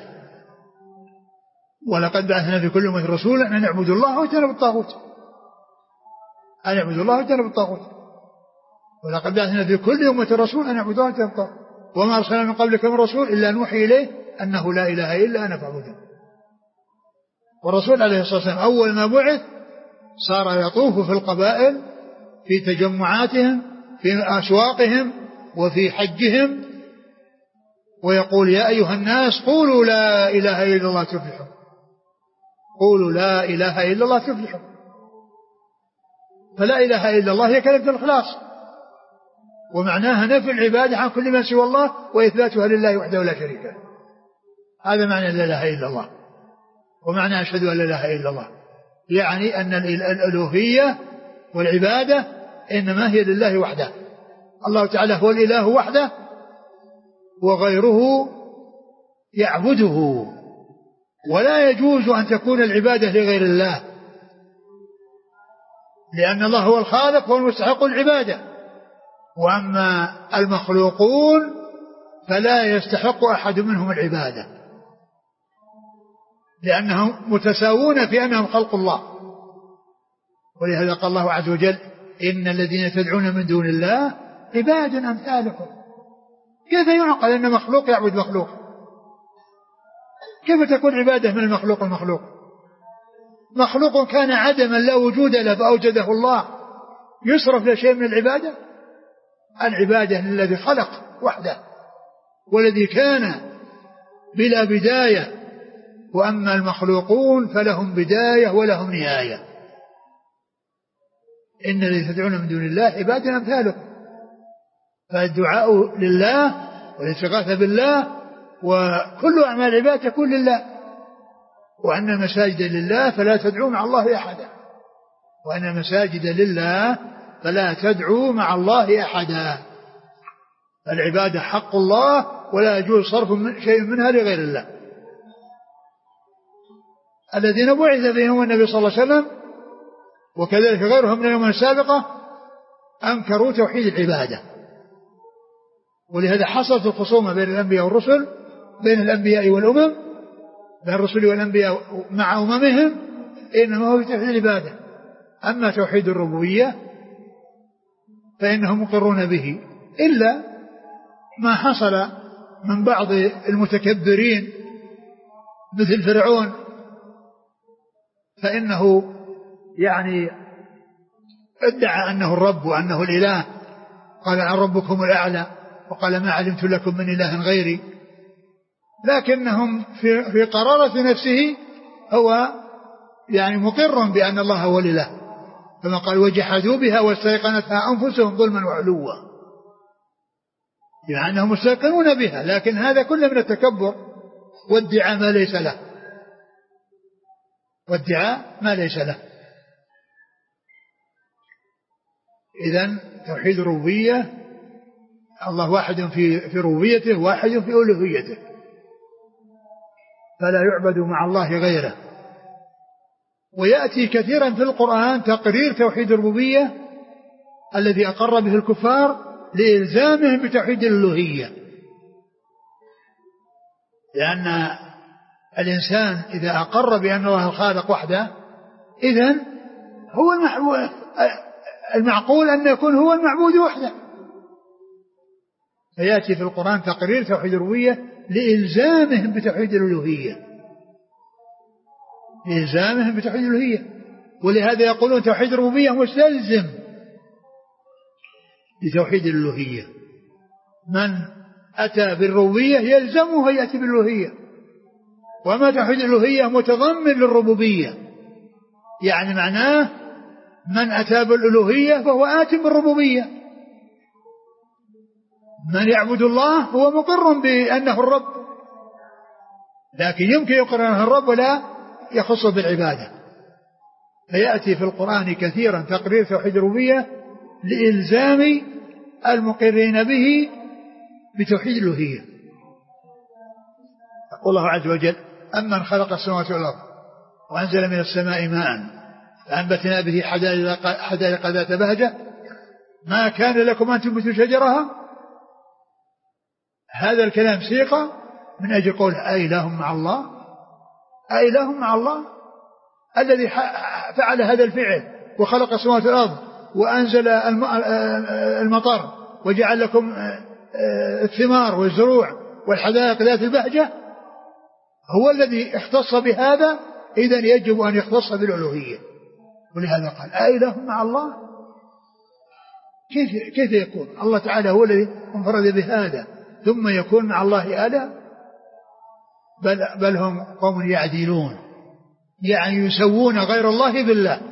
ولقد بعثنا في كل أمة رسولا أن نعبد الله واجتنبوا الطاغوت، أن نعبد الله واجتنبوا الطاغوت، ولقد بعثنا في كل أمة رسولا أن نعبد الله واجتنبوا الطاغوت، وما أرسلنا من قبلك من رسول إلا نوحي إليه أنه لا إله إلا أنا فاعبدون. والرسول عليه الصلاة والسلام أول ما بعث صار يطوف في القبائل في تجمعاتهم في أسواقهم وفي حجهم ويقول يا أيها الناس قولوا لا إله إلا الله تفلحوا، قولوا لا إله إلا الله تفلحوا. فلا إله إلا الله هي كلمة الإخلاص، ومعناها نفي العبادة عن كل ما سوى الله وإثباتها لله وحده لا شريك له. هذا معنى لا إله إلا الله. ومعنى أشهد أن لا إله إلا الله يعني أن الألوهية والعبادة إنما هي لله وحده. الله تعالى هو الإله وحده وغيره يعبده، ولا يجوز أن تكون العبادة لغير الله، لأن الله هو الخالق هو المستحق العبادة. وأما المخلوقون فلا يستحق أحد منهم العبادة، لأنهم متساوون في أنهم خلق الله. ولهذا قال الله عز وجل إن الذين تدعون من دون الله عباد أمثالكم. كيف يعقل أن مخلوق يعبد مخلوق؟ كيف تكون عبادة من المخلوق المخلوق؟ مخلوق كان عدما لا وجود له فأوجده الله، يصرف له شيء من العبادة؟ العبادة للذي خلق وحده والذي كان بلا بداية. وأما المخلوقون فلهم بداية ولهم نهاية. إن الذين تدعون من دون الله عباد أمثالكم. فالدعاء لله والاستغاثة بالله وكل أعمال العباد تكون لله، وأن المساجد لله فلا تدعوا مع الله أحدا، وأن المساجد لله فلا تدعوا مع الله أحدا. العبادة حق الله ولا يجوز صرف شيء منها لغير الله. الذين بعث فيهم النبي صلى الله عليه وسلم وكذلك غيرهم من الأمم السابقة أنكروا توحيد العبادة، ولهذا حصلت الخصومة بين الأنبياء والرسل، بين الأنبياء والأمم، بين الرسل والأنبياء مع أممهم، إنما هو في توحيد العبادة. أما توحيد الربوبية فإنهم مقرون به، إلا ما حصل من بعض المتكبرين مثل فرعون، فإنه يعني ادعى أنه الرب وأنه الإله، قال عن ربكم الأعلى وقال ما علمت لكم من إله غيري، لكنهم في, في قرارة نفسه هو يعني مقر بأن الله هو الإله، كما قال وجحدوا بها واستيقنتها أنفسهم ظلما وعلوا، يعني أنهم مستيقنون بها، لكن هذا كله من التكبر وادعاء ما ليس له، وادعاء ما ليس له. إذن توحيد الربوبية، الله واحد في في ربوبيته، واحد في ألوهيته، فلا يعبد مع الله غيره. ويأتي كثيرا في القرآن تقرير توحيد الربوبية الذي أقر به الكفار لإلزامهم بتوحيد الألوهية، لأن الإنسان إذا أقر بأن الله الخالق وحده إذن هو المعقول أن يكون هو المعبود وحده. فيأتي في القرآن تقرير توحيد الربوبية لإلزامهم بتوحيد الألوهية، لإلزامهم بتوحيد الألوهية. ولهذا يقولون توحيد الربوبية مستلزم لتوحيد الألوهية، من أتى بالربوبية يلزمه يأتي بالألوهية، وما توحيد الألوهية متضمن للربوبية، يعني معناه من أتى بالألوهية فهو آت بالربوبية. من يعبد الله هو مقر بأنه الرب، لكن يمكن يقر أنه الرب ولا يخص بالعبادة. فيأتي في القرآن كثيرا تقرير توحيد الربوبية لإلزام المقرين به بتوحيد الألوهية. يقول الله عز وجل أمن خلق السماوات والأرض وأنزل من السماء ماء فأنبتنا به حدائق ذات بهجة ما كان لكم أن تنبتوا شجرها. هذا الكلام سيقة من أجل قول أإله مع الله، أإله مع الله الذي فعل هذا الفعل وخلق السماوات والأرض وأنزل المطر وجعل لكم الثمار والزروع والحدائق ذات البهجة، هو الذي اختص بهذا، إذن يجب أن يختص بالألوهية. ولهذا قال أإله مع الله، كيف كيف يكون الله تعالى هو الذي انفرد بهذا ثم يكون مع الله آلهة؟ بل, بل هم قوم يعدلون، يعني يسوون غير الله بالله.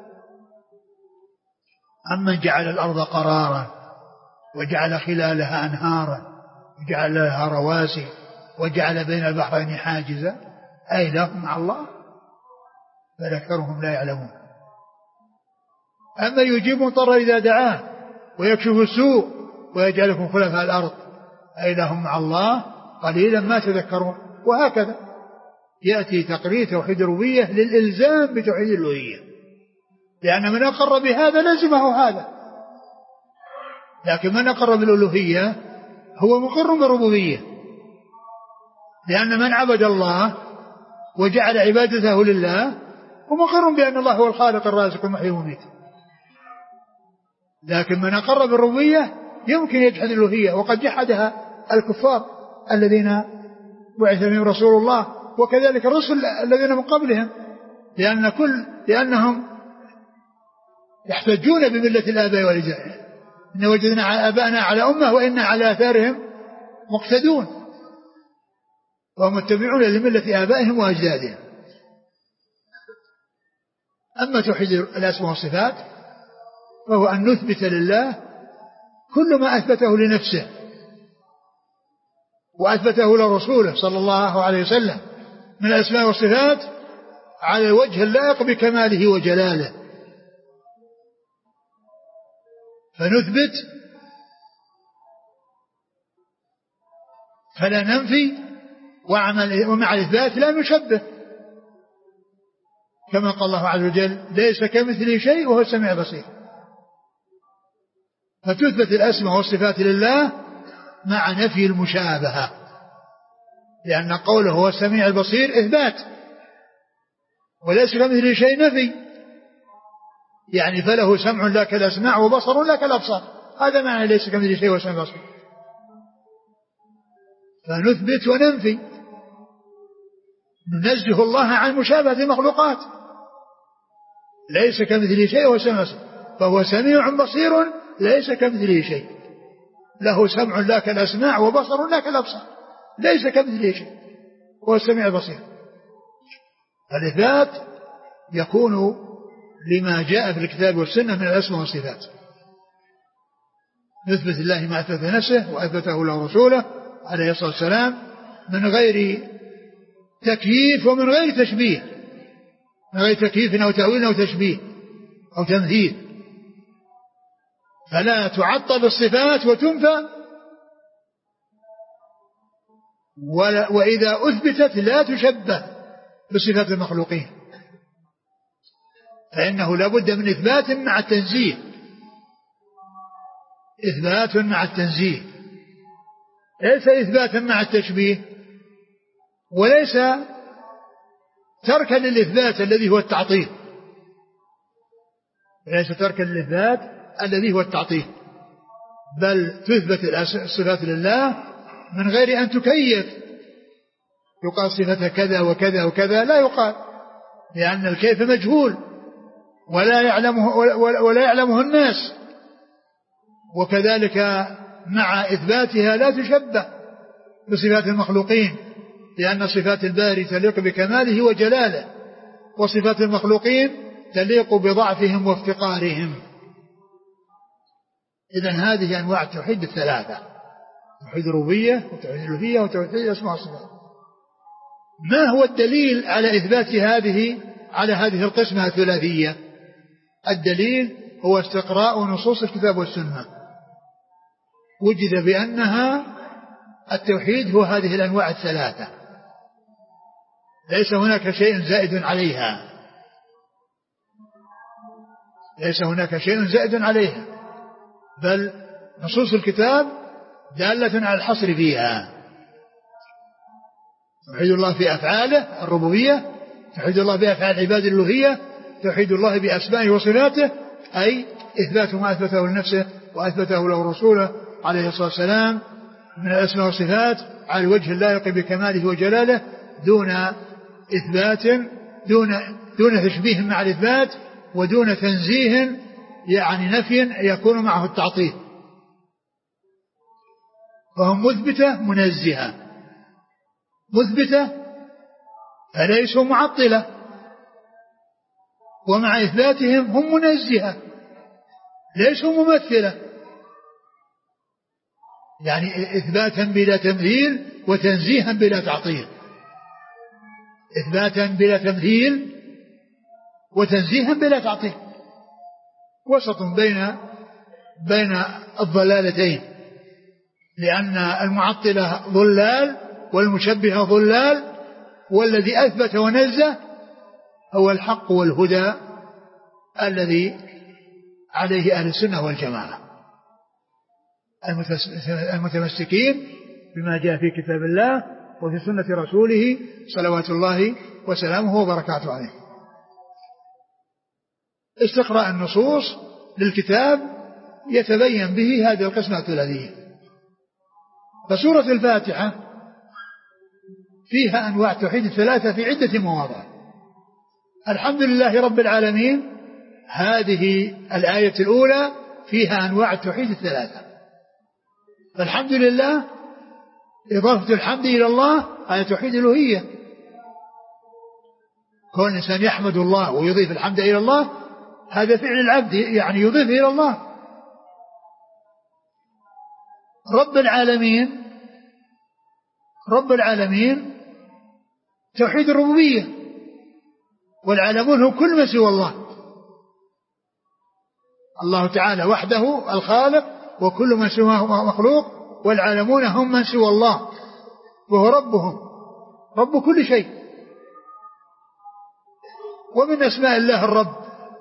أمن جعل الأرض قرارا وجعل خلالها أنهارا وجعل لها رواسي وجعل بين البحرين حاجزا أإله مع الله؟ بل أكثرهم لا يعلمون. أما يجيب مضطر إذا دعاه ويكشف السوء ويجعلكم خلفاء الأرض أإله مع الله قليلا ما تذكرون. وهكذا يأتي تقرير توحيد الربوبية للإلزام بتوحيد الألوهية، لأن من أقر بهذا لزمه هذا، لكن من أقر بالألوهية هو مقر بالربوبية، لأن من عبد الله وجعل عبادته لله هو مقر بأن الله هو الخالق الرازق المحيي المميت. لكن من أقر بالربوبية يمكن يجحد الألوهية، وقد جحدها الكفار الذين بعث بهم رسول الله، وكذلك الرسل الذين من قبلهم، لأن كل لأنهم يحتجون بملة الآباء والأجداد، إن وجدنا آباءنا على أمة وإنا على آثارهم مقتدون، وهم متبعون لملة آبائهم وأجدادهم. أما توحيد الأسماء والصفات فهو أن نثبت لله كل ما أثبته لنفسه وأثبته لرسوله صلى الله عليه وسلم من الأسماء والصفات على الوجه اللائق بكماله وجلاله، فنثبت فلا ننفي، ومع الإثبات لا نشبه، كما قال الله عز وجل ليس كمثله شيء وهو السميع البصير. فتثبت الأسماء والصفات لله مع نفي المشابهة، لأن قوله هو السميع البصير إثبات، وليس كمثله شيء نفي، يعني فله سمع لا كالأسماع وبصر لا كالأبصار، هذا معنى ليس كمثله شيء وهو السميع البصير. فنثبت وننفي، ننزه الله عن مشابهة المخلوقات، ليس كمثله شيء وهو السميع البصير، فهو سميع بصير ليس كمثله شيء، له سمع لا كالأسماع وبصر لا كالأبصار، ليس كمثله شيء وهو السميع البصير. الإثبات يكون لما جاء في الكتاب والسنة من الأسماء والصفات، نثبت الله ما أثبت نفسه وأثبته له رسوله عليه الصلاة والسلام من غير تكييف ومن غير تشبيه، من غير تكييف أو تأويل أو تشبيه أو تمثيل، فلا تعطل الصفات وتنفى، وإذا أثبتت لا تشبه بصفات المخلوقين، فإنه لا بد من إثبات مع التنزيه، إثبات مع التنزيه، ليس إثباتا مع التشبيه، وليس تركا للإثبات الذي هو التعطيل، ليس تركا للإثبات الذي هو التعطيل، بل تثبت الصفات لله من غير أن تكيف، يقال صفة كذا وكذا وكذا، لا يقال، لأن الكيف مجهول ولا يعلمه, ولا يعلمه الناس، وكذلك مع إثباتها لا تشبه بصفات المخلوقين، لأن صفات الباري تليق بكماله وجلاله، وصفات المخلوقين تليق بضعفهم وافتقارهم. إذن هذه أنواع التوحيد الثلاثة: توحيد الربوبية وتوحيد الألوهية وتوحيد الأسماء والصفات. ما هو الدليل على إثبات هذه على هذه القسمة الثلاثية؟ الدليل هو استقراء نصوص الكتاب والسنة، وجد بأنها التوحيد هو هذه الأنواع الثلاثة، ليس هناك شيء زائد عليها، ليس هناك شيء زائد عليها، بل نصوص الكتاب دالة على الحصر فيها. توحيد الله في أفعاله الربوبية، توحيد الله بأفعال عباد الألوهية، توحيد الله بأسمائه وصفاته، أي إثبات ما أثبته لنفسه وأثبته له رسوله عليه الصلاة والسلام من الأسماء والصفات على الوجه اللائق بكماله وجلاله، دون إثبات دون دون تشبيه مع الإثبات، ودون تنزيه يعني نفي يكون معه التعطيل، فهم مثبتة منزهة، مثبتة فليسوا معطلة، ومع إثباتهم هم منزهة ليسوا ممثلة، يعني إثباتا بلا تمثيل وتنزيها بلا تعطيل، إثباتا بلا تمثيل وتنزيها بلا تعطيل، وسط بين بين الضلالتين، لأن المعطلة ضلال والمشبهة ضلال، والذي أثبت ونزه هو الحق والهدى الذي عليه أهل السنة والجماعة، المتمسكين بما جاء في كتاب الله وفي سنة رسوله صلوات الله وسلامه وبركاته عليه. استقراء النصوص للكتاب يتبين به هذه القسمة الثلاثية. فسورة الفاتحة فيها أنواع توحيد الثلاثة في عدة مواضع. الحمد لله رب العالمين، هذه الآية الأولى فيها أنواع التوحيد الثلاثة. فالحمد لله إضافة الحمد إلى الله هذا توحيد الألوهية، كون الإنسان يحمد الله ويضيف الحمد إلى الله هذا فعل العبد، يعني يضيف إلى الله. رب العالمين، رب العالمين توحيد الربوبية، والعالمون هو كل ما سوى الله، الله تعالى وحده الخالق وكل من سواه مخلوق، والعالمون هم من سوى الله وهو ربهم، رب كل شيء. ومن أسماء الله الرب،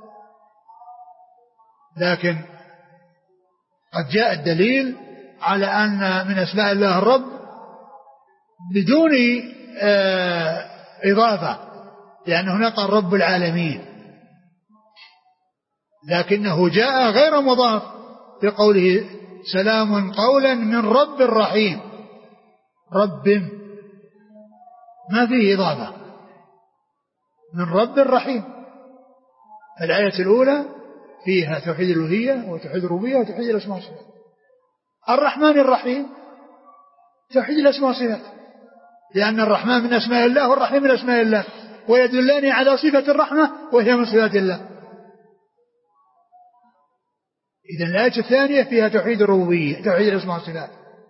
لكن قد جاء الدليل على أن من أسماء الله الرب بدون آه إضافة، لأن هناك قال رب العالمين، لكنه جاء غير مضاف بقوله سلام قولا من رب رحيم، رب ما فيه إضافة، من رب رحيم. الآية الأولى فيها توحيد الألوهية وتوحيد الربوبية وتوحيد الأسماء والصفات. الرحمن الرحيم توحيد الأسماء والصفات، لأن الرحمن من أسماء الله والرحيم من أسماء الله، ويدلان على صفة الرحمة وهي من صفات الله. إذن الآية الثانية فيها توحيد الربوبية، توحيد الأسماء والصفات.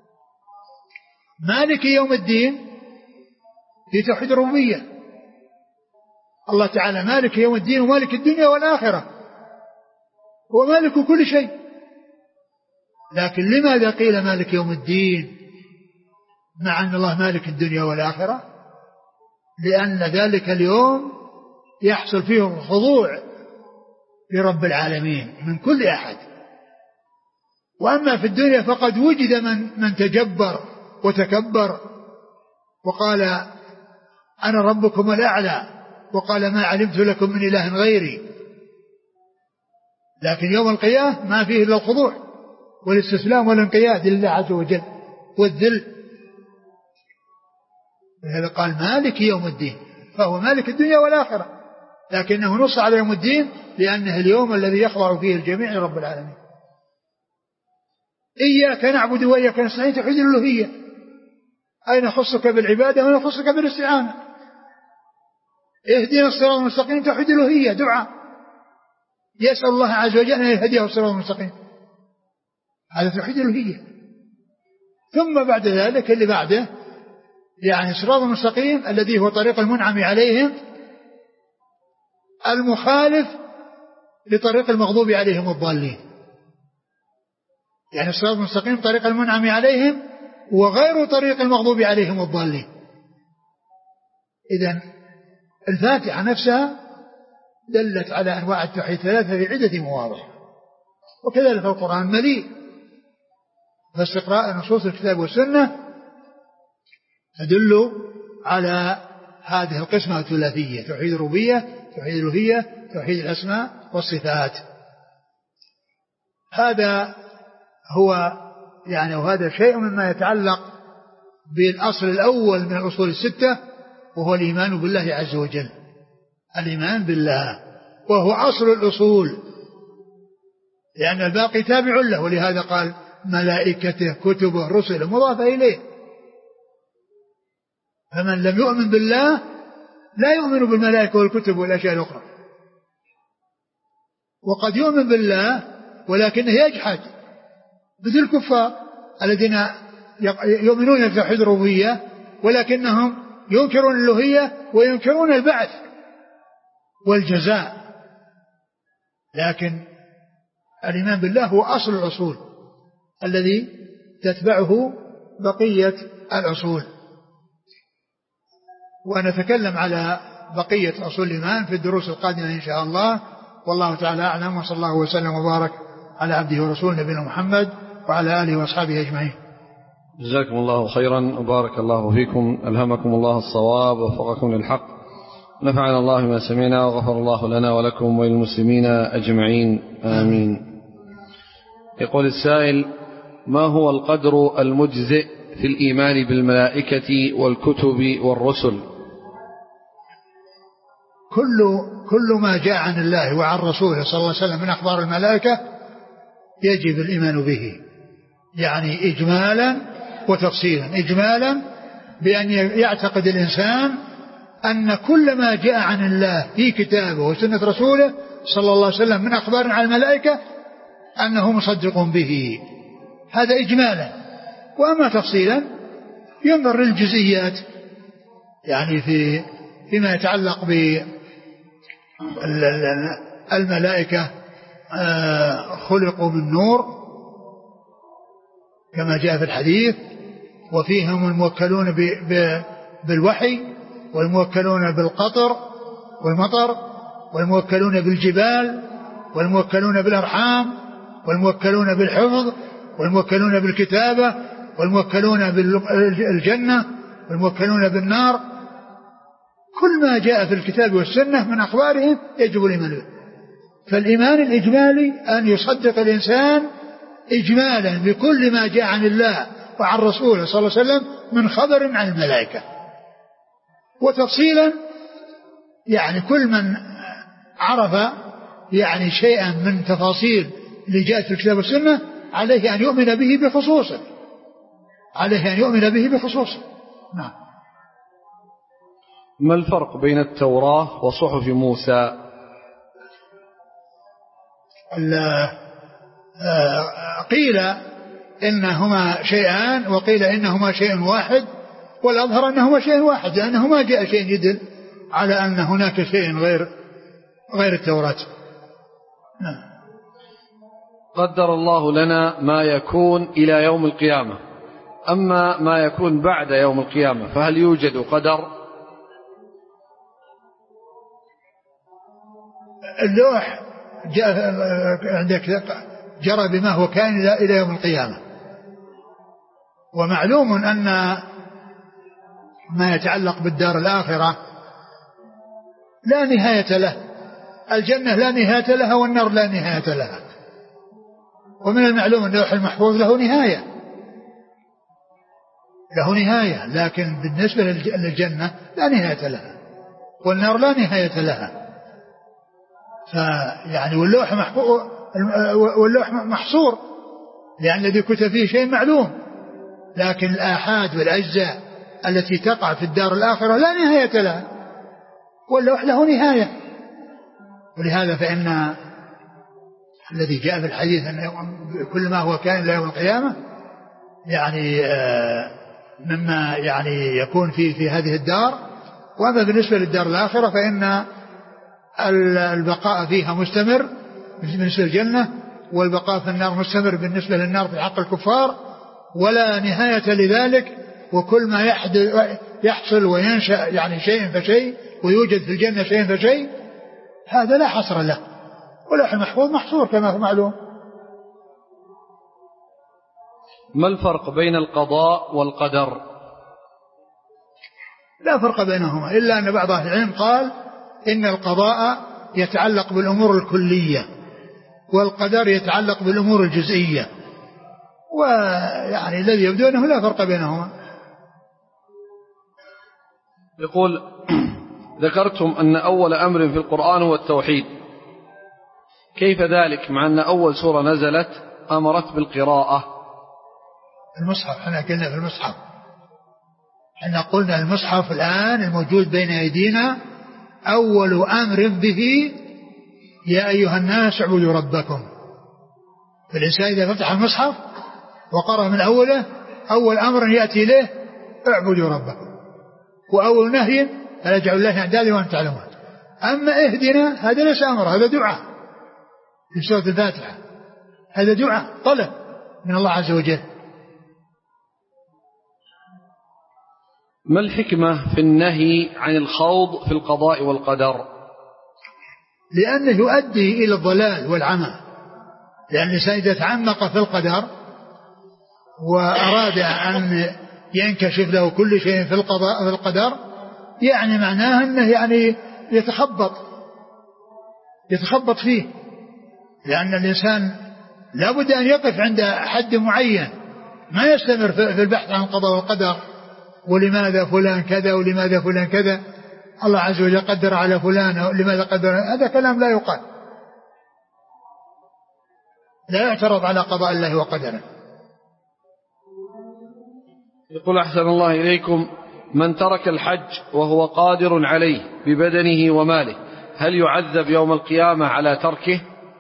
مالك يوم الدين في توحيد الربوبية، الله تعالى مالك يوم الدين ومالك الدنيا والآخرة، هو مالك كل شيء. لكن لماذا قيل مالك يوم الدين مع أن الله مالك الدنيا والآخرة؟ لأن ذلك اليوم يحصل فيه الخضوع لرب العالمين من كل أحد. وأما في الدنيا فقد وجد من, من تجبر وتكبر وقال أنا ربكم الأعلى، وقال ما علمت لكم من إله غيري. لكن يوم القيامة ما فيه إلا الخضوع والاستسلام والانقياد لله عز وجل والذل. لهذا قال مالك يوم الدين، فهو مالك الدنيا والآخرة، لكنه نص على يوم الدين لأنه اليوم الذي يخضع فيه الجميع لرب العالمين. إياك نعبد وإياك نستعين توحيد الألوهية، أين نخصك بالعبادة ونخصك بالاستعانة. اهدنا الصراط المستقيم توحيد الألوهية، دعاء يسأل الله عز وجل أن يهديه الصراط المستقيم، هذا توحيد الألوهية. ثم بعد ذلك اللي بعده يعني الصراط المستقيم الذي هو طريق المنعم عليهم المخالف لطريق المغضوب عليهم الضالين. يعني الصراط المستقيم طريق المنعم عليهم وغير طريق المغضوب عليهم الضالين. إذن الفاتحة نفسها دلت على أنواع التوحيد ثلاثة في عدة مواضع، وكذلك القرآن مليء. فاستقراء نصوص الكتاب والسنة تدل على هذه القسمة الثلاثية: توحيد الربوبية، توحيد الألوهية، توحيد الأسماء والصفات. هذا هو يعني وهذا شيء مما يتعلق بالأصل الأول من الأصول الستة، وهو الإيمان بالله عز وجل. الإيمان بالله وهو أصل الأصول، لأن الباقي تابع له، ولهذا قال ملائكته كتبه رسله مضافة إليه. فمن لم يؤمن بالله لا يؤمن بالملائكة والكتب والأشياء الأخرى. وقد يؤمن بالله ولكنه يجحد، مثل الكفار الذين يؤمنون بتوحيد الربوبية ولكنهم ينكرون الألوهية وينكرون البعث والجزاء. لكن الإيمان بالله هو أصل الأصول الذي تتبعه بقية الأصول. ونتكلم على بقية أصول الإيمان في الدروس القادمة إن شاء الله. والله تعالى أعلم، وصلى الله وسلم وبارك على عبده ورسوله نبينا محمد وعلى آله وأصحابه أجمعين. جزاكم الله خيرا وبارك الله فيكم، ألهمكم الله الصواب ووفقكم للحق، نفعنا الله ما سمعنا وغفر الله لنا ولكم وللمسلمين أجمعين، آمين. يقول السائل: ما هو القدر المجزئ في الإيمان بالملائكة والكتب والرسل؟ كل كل ما جاء عن الله وعن رسوله صلى الله عليه وسلم من أخبار الملائكة يجب الإيمان به، يعني إجمالا وتفصيلا. إجمالا بأن يعتقد الإنسان أن كل ما جاء عن الله في كتابه وسنة رسوله صلى الله عليه وسلم من أخبار عن الملائكة أنه مصدق به، هذا إجمالا. وأما تفصيلا ينظر للجزئيات، يعني في فيما يتعلق بالملائكة خلقوا من نور كما جاء في الحديث، وفيهم الموكلون بالوحي، والموكلون بالقطر والمطر، والموكلون بالجبال، والموكلون بالأرحام، والموكلون بالحفظ، والموكلون بالكتابة، والموكلون بالجنة، والموكلون بالنار. كل ما جاء في الكتاب والسنة من أخبارهم يجب الإيمان به. فالإيمان الإجمالي أن يصدق الإنسان إجمالا بكل ما جاء عن الله وعن رسوله صلى الله عليه وسلم من خبر عن الملائكة. وتفصيلا يعني كل من عرف يعني شيئا من تفاصيل اللي جاءت في الكتاب والسنة عليه أن يؤمن به بخصوصه، عليه أن يؤمن به بخصوصه. نعم. ما الفرق بين التوراة وصحف موسى؟ قيل إنهما شيئان وقيل إنهما شيء واحد، والأظهر أنهما شيء واحد لأنه ما جاء شيء يدل على أن هناك شيء غير غير التوراة. قدر الله لنا ما يكون إلى يوم القيامة، أما ما يكون بعد يوم القيامة فهل يوجد قدر؟ اللوح جاء عندك جرى بما هو كائن إلى يوم القيامة، ومعلوم أن ما يتعلق بالدار الآخرة لا نهاية له، الجنة لا نهاية لها والنار لا نهاية لها، ومن المعلوم أن اللوح المحفوظ له نهاية له نهاية لكن بالنسبة للجنة لا نهاية لها والنار لا نهاية لها. فيعني واللوح محفوظ واللوح محصور لأن الذي كتب فيه شيء معلوم، لكن الآحاد والأجزاء التي تقع في الدار الآخرة لا نهاية لها واللوح له نهاية. ولهذا فإن الذي جاء في الحديث أن كل ما هو كائن إلى يوم القيامة يعني مما يعني يكون في في هذه الدار. وأما بالنسبة للدار الآخرة فإن البقاء فيها مستمر بالنسبة للجنة، والبقاء في النار مستمر بالنسبة للنار في حق الكفار، ولا نهاية لذلك. وكل ما يحصل وينشأ يعني شيء فشيء ويوجد في الجنة شيء فشيء هذا لا حصر له، واللوح المحفوظ محصور كما هو معلوم. ما الفرق بين القضاء والقدر؟ لا فرق بينهما إلا أن بعض أهل العلم قال إن القضاء يتعلق بالأمور الكلية والقدر يتعلق بالأمور الجزئية، ويعني الذي يبدو أنه لا فرق بينهما. يقول ذكرتم أن أول أمر في القرآن هو التوحيد، كيف ذلك مع أن أول سورة نزلت أمرت بالقراءة؟ المصحف احنا قلنا في المصحف، احنا قلنا المصحف الآن الموجود بين أيدينا أول أمر به يا أيها الناس اعبدوا ربكم. فالإنسان إذا فتح المصحف وقرأ من أوله أول أمر يأتي له اعبدوا ربكم، وأول نهي فلا تجعلوا الله أندادا وأنتم تعلمون. أما اهدنا هذا ليس أمر، هذا دعاء في سورة الفاتحة، هذا دعاء طلب من الله عز وجل. ما الحكمة في النهي عن الخوض في القضاء والقدر؟ لأنه يؤدي إلى الضلال والعمى، لأن الإنسان إذا تعمق في القدر وأراد أن ينكشف له كل شيء في القضاء في القدر يعني معناه أنه يعني يتخبط يتخبط فيه، لأن الإنسان لابد أن يقف عند حد معين، ما يستمر في البحث عن القضاء والقدر ولماذا فلان كذا ولماذا فلان كذا، الله عز وجل قدر على فلان لماذا قدر، هذا كلام لا يقال، لا يعترض على قضاء الله وقدره. يقول أحسن الله إليكم، من ترك الحج وهو قادر عليه ببدنه وماله هل يعذب يوم القيامة على تركه؟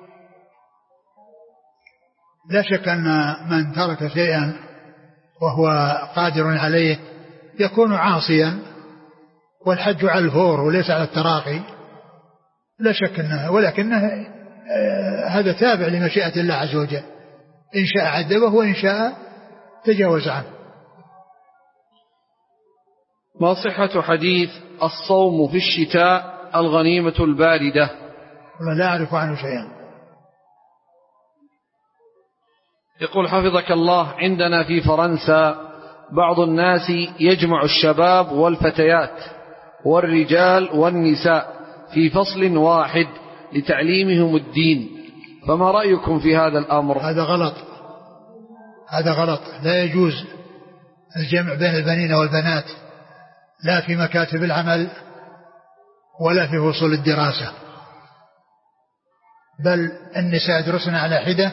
لا شك أن من ترك شيئا وهو قادر عليه يكون عاصيا، والحج على الفور وليس على التراخي، لا شك أنه، ولكنه هذا تابع لمشيئة الله عز وجل، إن شاء عذبه وإن شاء تجاوز عنه. ما صحة حديث الصوم في الشتاء الغنيمة الباردة؟ والله لا أعرف عنه شيئا. يقول حفظك الله، عندنا في فرنسا بعض الناس يجمع الشباب والفتيات والرجال والنساء في فصل واحد لتعليمهم الدين، فما رأيكم في هذا الأمر؟ هذا غلط، هذا غلط، لا يجوز الجمع بين البنين والبنات لا في مكاتب العمل ولا في فصول الدراسة، بل النساء يدرسن على حدة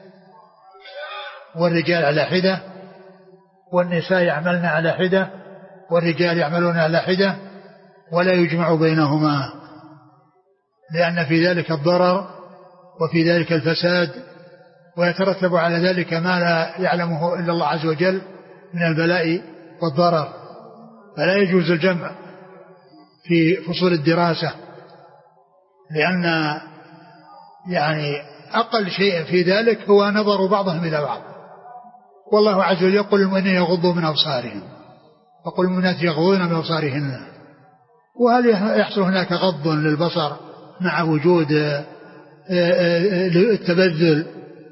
والرجال على حدة، والنساء يعملن على حدة والرجال يعملون على حدة، ولا يجمع ويترتب على ذلك ما لا يعلمه إلا الله عز وجل من البلاء والضرر، فلا يجوز الجمع في فصول الدراسة، لأن يعني أقل شيء في ذلك هو نظر بعضهم إلى بعض. والله عز وجل يقول للمؤمنين يغضوا من أبصارهم، وقل للمؤمنات يغضون من أبصارهن. وهل يحصل هناك غض للبصر مع وجود التبذل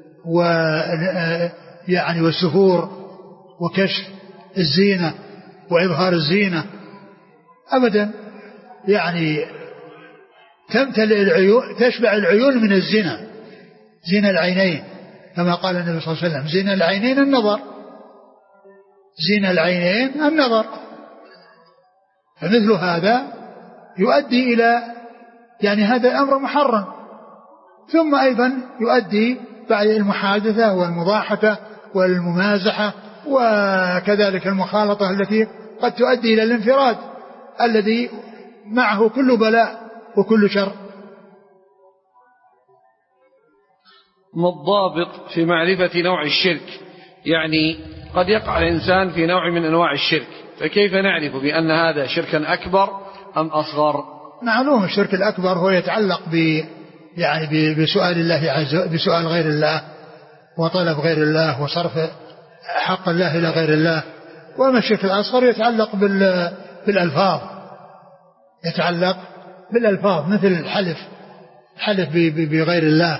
ويعني والسفور وكشف الزينة وإظهار الزينة؟ أبدا. يعني تمتلئ العيون، تشبع العيون من الزنا، زنا العينين كما قال النبي صلى الله عليه وسلم: زنا العينين النظر، زنا العينين النظر. فمثل هذا يؤدي إلى يعني هذا الأمر محرم، ثم أيضا يؤدي بعد المحادثة والمضاحكة والممازحة، وكذلك المخالطة التي قد تؤدي إلى الانفراد الذي معه كل بلاء وكل شر. ما الضابط في معرفة نوع الشرك؟ يعني قد يقع الإنسان في نوع من أنواع الشرك، فكيف نعرف بأن هذا شركا أكبر أم أصغر؟ معلوم الشرك الأكبر هو يتعلق ب يعني بسؤال الله عز وجل، بسؤال غير الله وطلب غير الله وصرف حق الله إلى غير الله. وأما الشرك الأصغر يتعلق بالألفاظ، يتعلق بالألفاظ مثل الحلف، الحلف بغير الله،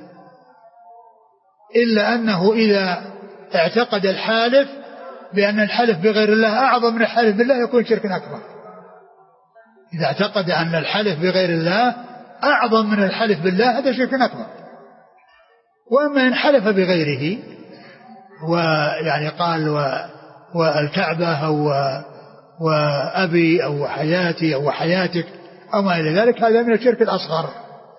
إلا أنه إذا اعتقد الحالف بأن الحلف بغير الله أعظم من الحلف بالله يكون شركا أكبر. إذا اعتقد أن الحلف بغير الله أعظم من الحلف بالله هذا شرك أكبر. وأما إن حلف بغيره ويعني قال و والكعبة أو وأبي أو حياتي أو حياتك أو ما إلى ذلك، هذا من الشرك الأصغر.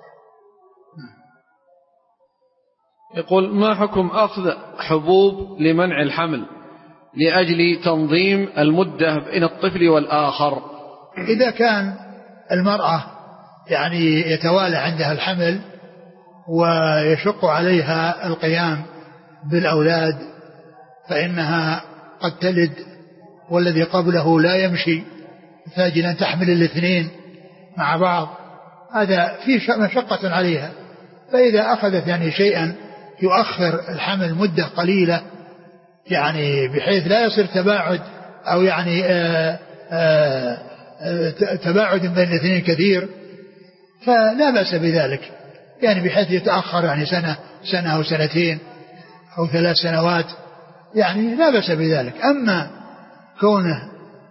يقول: ما حكم أخذ حبوب لمنع الحمل لأجل تنظيم المدة بين الطفل والآخر؟ إذا كان المرأة يعني يتوالى عندها الحمل ويشق عليها القيام بالأولاد فإنها قد تلد والذي قبله لا يمشي، فاجل أن تحمل الاثنين مع بعض، هذا فيه مشقة عليها. فإذا أخذت يعني شيئا يؤخر الحمل مدة قليلة يعني بحيث لا يصير تباعد أو يعني آآ آآ تباعد بين الاثنين كثير، فلا بأس بذلك، يعني بحيث يتأخر يعني سنة سنة أو سنتين أو ثلاث سنوات، يعني لا بأس بذلك. أما كونه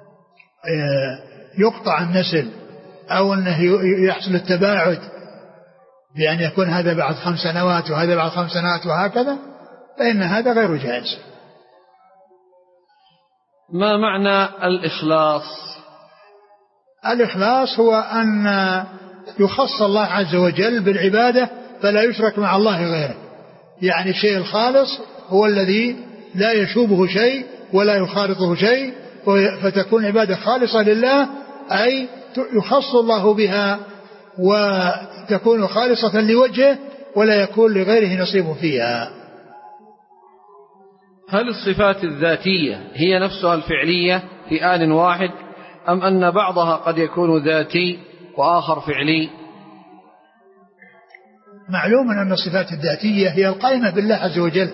يقطع النسل أو أنه يحصل التباعد بأن يكون هذا بعد خمس سنوات وهذا بعد خمس سنوات وهكذا، فإن هذا غير جائز. ما معنى الإخلاص؟ الإخلاص هو أن يخص الله عز وجل بالعبادة فلا يشرك مع الله غيره، يعني الشيء الخالص هو الذي لا يشوبه شيء ولا يخالطه شيء، فتكون عبادة خالصة لله، أي يخص الله بها وتكون خالصة لوجهه ولا يكون لغيره نصيب فيها. هل الصفات الذاتية هي نفسها الفعلية في آن واحد، أم أن بعضها قد يكون ذاتي وآخر فعلي؟ معلوم أن الصفات الذاتية هي القائمة بالله عز وجل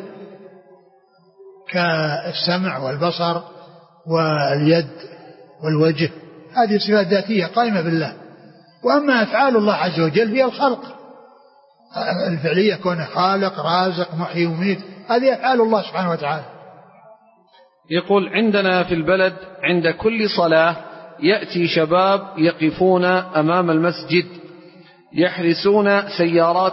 كالسمع والبصر واليد والوجه، هذه صفات ذاتية قائمة بالله. وأما أفعال الله عز وجل هي الخلق الفعلية، كونه خالق رازق محيي وميت، هذه أفعال الله سبحانه وتعالى. يقول: عندنا في البلد عند كل صلاة يأتي شباب يقفون أمام المسجد يحرسون سيارات.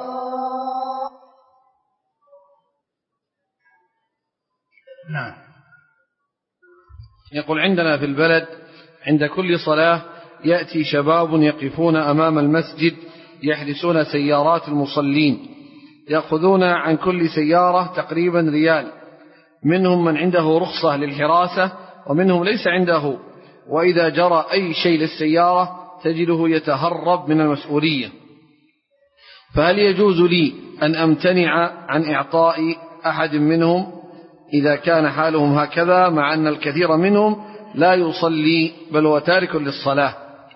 نعم. يقول: عندنا في البلد عند كل صلاة يأتي شباب يقفون أمام المسجد يحرسون سيارات المصلين، يأخذون عن كل سيارة تقريبا ريال، منهم من عنده رخصة للحراسة ومنهم ليس عنده، وإذا جرى أي شيء للسيارة تجده يتهرب من المسؤولية. فهل يجوز لي أن أمتنع عن إعطاء أحد منهم إذا كان حالهم هكذا، مع أن الكثير منهم لا يصلي بل هو تارك للصلاة؟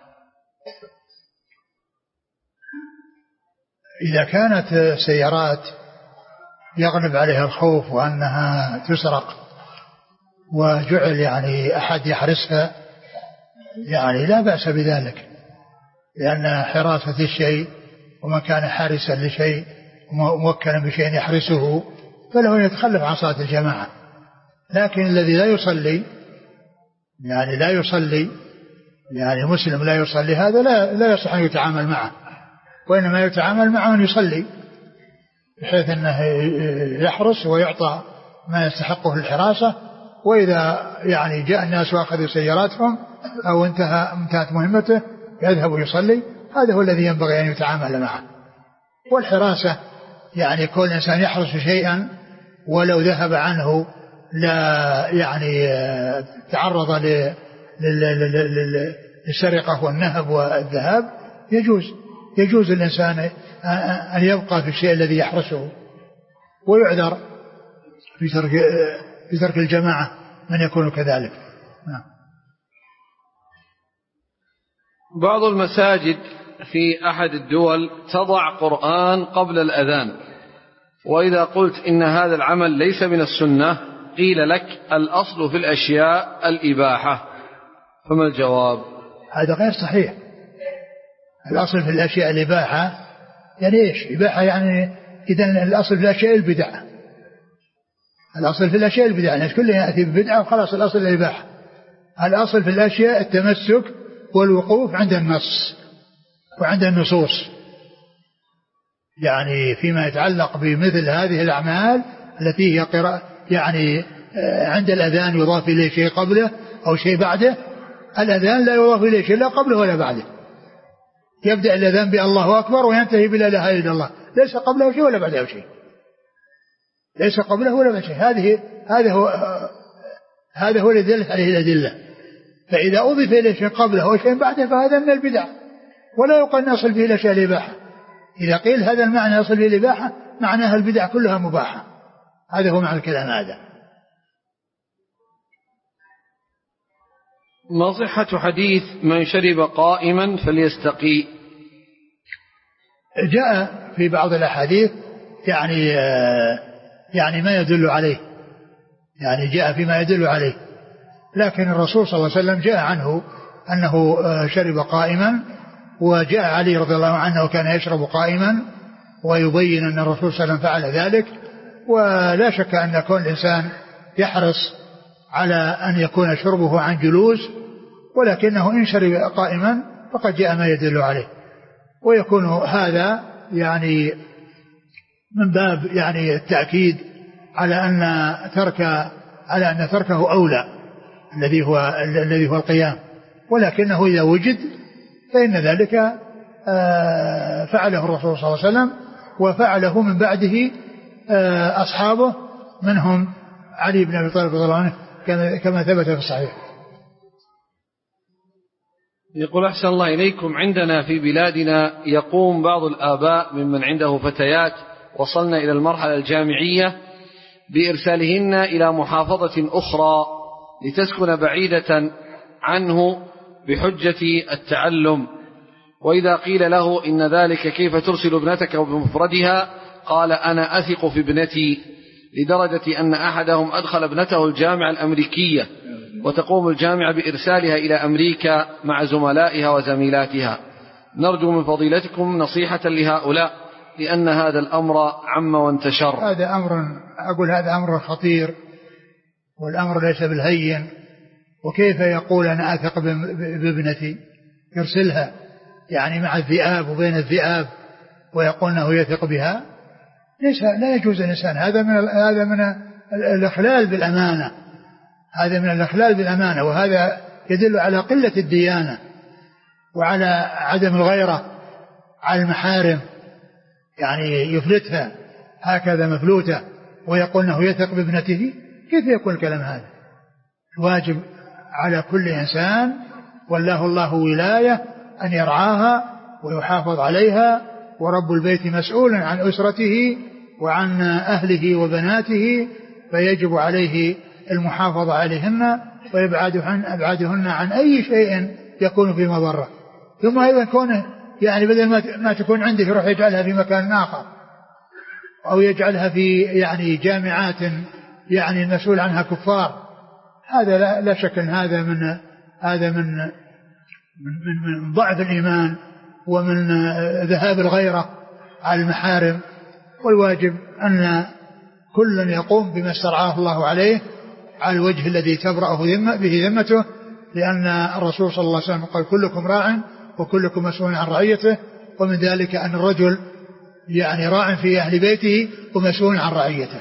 إذا كانت سيارات يغلب عليها الخوف وأنها تسرق وجعل يعني أحد يحرسها، يعني لا بأس بذلك، لأن حراسة الشيء ومن كان حارسا لشيء موكلا بشيء يحرسه فله أن يتخلف عن صلاة الجماعة. لكن الذي لا يصلي يعني لا يصلي يعني مسلم لا يصلي، هذا لا لا يصح أن يتعامل معه، وإنما يتعامل معه أن يصلي بحيث أنه يحرس ويعطى ما يستحقه الحراسة، وإذا يعني جاء الناس وأخذوا سياراتهم أو انتهى انتهت مهمته يذهب ويصلي، هذا هو الذي ينبغي أن يتعامل معه. والحراسة يعني كل إنسان يحرس شيئا ولو ذهب عنه لا يعني تعرض للسرقة والنهب والذهاب، يجوز يجوز الإنسان أن يبقى في الشيء الذي يحرسه، ويعذر في ترك في ترك الجماعة من يكون كذلك. بعض المساجد في أحد الدول تضع قرآن قبل الأذان، وإذا قلت إن هذا العمل ليس من السنة قيل لك الأصل في الأشياء الإباحة، فما الجواب؟ هذا غير صحيح. الأصل في الأشياء الإباحة يعني إيش؟ إباحة يعني إذن الأصل في الأشياء البدع. الأصل في الأشياء البدع يعني كل يأتي ببدعة وخلاص الأصل الإباحة. الأصل في الأشياء التمسك والوقوف عند النص وعند النصوص، يعني فيما يتعلق بمثل هذه الأعمال التي هي قراءة يعني عند الأذان يضاف إليه شيء قبله أو شيء بعده. الأذان لا يضاف إليه شيء لا قبله ولا بعده، يبدأ الأذان بالله أكبر وينتهي بلا إله إلا الله، ليس قبله شيء ولا بعده شيء، ليس قبله ولا بعده شيء. هذه هذا هو هذا هو الذي دلت عليه الأدلة. فإذا أضيف إليه شيء قبله أو شيء بعده فهذا من البدع، ولا يقال نصل به إلى شيء الإباحة. إذا قيل هذا المعنى يصل به الإباحة معناها البدع كلها مباحة، هذا هو معنى الكلام هذا. ما صحة حديث من شرب قائما فليستقي؟ جاء في بعض الأحاديث يعني يعني ما يدل عليه، يعني جاء فيما يدل عليه، لكن الرسول صلى الله عليه وسلم جاء عنه أنه شرب قائما، وجاء علي رضي الله عنه كان يشرب قائما، ويبين أن الرسول صلى الله عليه وسلم فعل ذلك. ولا شك أن كون الإنسان يحرص على أن يكون شربه عن جلوس، ولكنه إن شرب قائما فقد جاء ما يدل عليه، ويكون هذا يعني من باب يعني التأكيد على أن ترك على أن تركه أولى الذي هو الذي هو القيام، ولكنه إذا وجد فإن ذلك فعله الرسول صلى الله عليه وسلم، وفعله من بعده أصحابه منهم علي بن أبي طالب رضي الله عنه كما ثبت في الصحيح. يقول أحسن الله إليكم، عندنا في بلادنا يقوم بعض الآباء ممن عنده فتيات وصلنا إلى المرحلة الجامعية بإرسالهن إلى محافظة أخرى لتسكن بعيدة عنه بحجة التعلم، وإذا قيل له إن ذلك كيف ترسل ابنتك بمفردها قال أنا أثق في ابنتي، لدرجة أن أحدهم أدخل ابنته الجامعة الأمريكية وتقوم الجامعة بإرسالها إلى أمريكا مع زملائها وزميلاتها. نرجو من فضيلتكم نصيحة لهؤلاء لأن هذا الأمر عم وانتشر. هذا أمر أقول هذا أمر خطير، والأمر ليس بالهين. وكيف يقول أنا أثق بابنتي، يرسلها يعني مع الذئاب وبين الذئاب ويقول أنه يثق بها؟ ليس لا يجوز الإنسان، هذا من هذا من الإخلال بالأمانة، هذا من الإخلال بالأمانة، وهذا يدل على قلة الديانة وعلى عدم الغيرة على المحارم، يعني يفلتها هكذا مفلوتة ويقول أنه يثق بابنته. كيف يكون الكلام هذا؟ الواجب على كل إنسان والله الله ولاية أن يرعاها ويحافظ عليها ورب البيت مسؤول عن أسرته وعن أهله وبناته، فيجب عليه المحافظة عليهن وإبعادهن أبعادهن عن أي شيء يكون في مضرة. ثم أيضا كونه يعني بدل ما تكون عنده يروح يجعلها في مكان آخر أو يجعلها في يعني جامعات يعني المسؤول عنها كفار، هذا لا, لا شك أن هذا من هذا من من, من ضعف الإيمان ومن ذهاب الغيرة على المحارم. والواجب أن كل يقوم بما استرعاه الله عليه على الوجه الذي تبرأ به ذمته، لأن الرسول صلى الله عليه وسلم قال كلكم راع وكلكم مسؤول عن رعيته، ومن ذلك أن الرجل يعني راع في أهل بيته ومسؤول عن رعيته.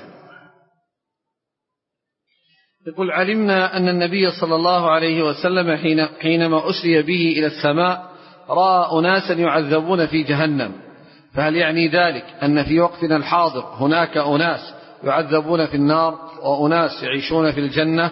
يقول علمنا أن النبي صلى الله عليه وسلم حين حينما أسري به إلى السماء رأى أناسا يعذبون في جهنم، فهل يعني ذلك أن في وقتنا الحاضر هناك أناس يعذبون في النار وأناس يعيشون في الجنة؟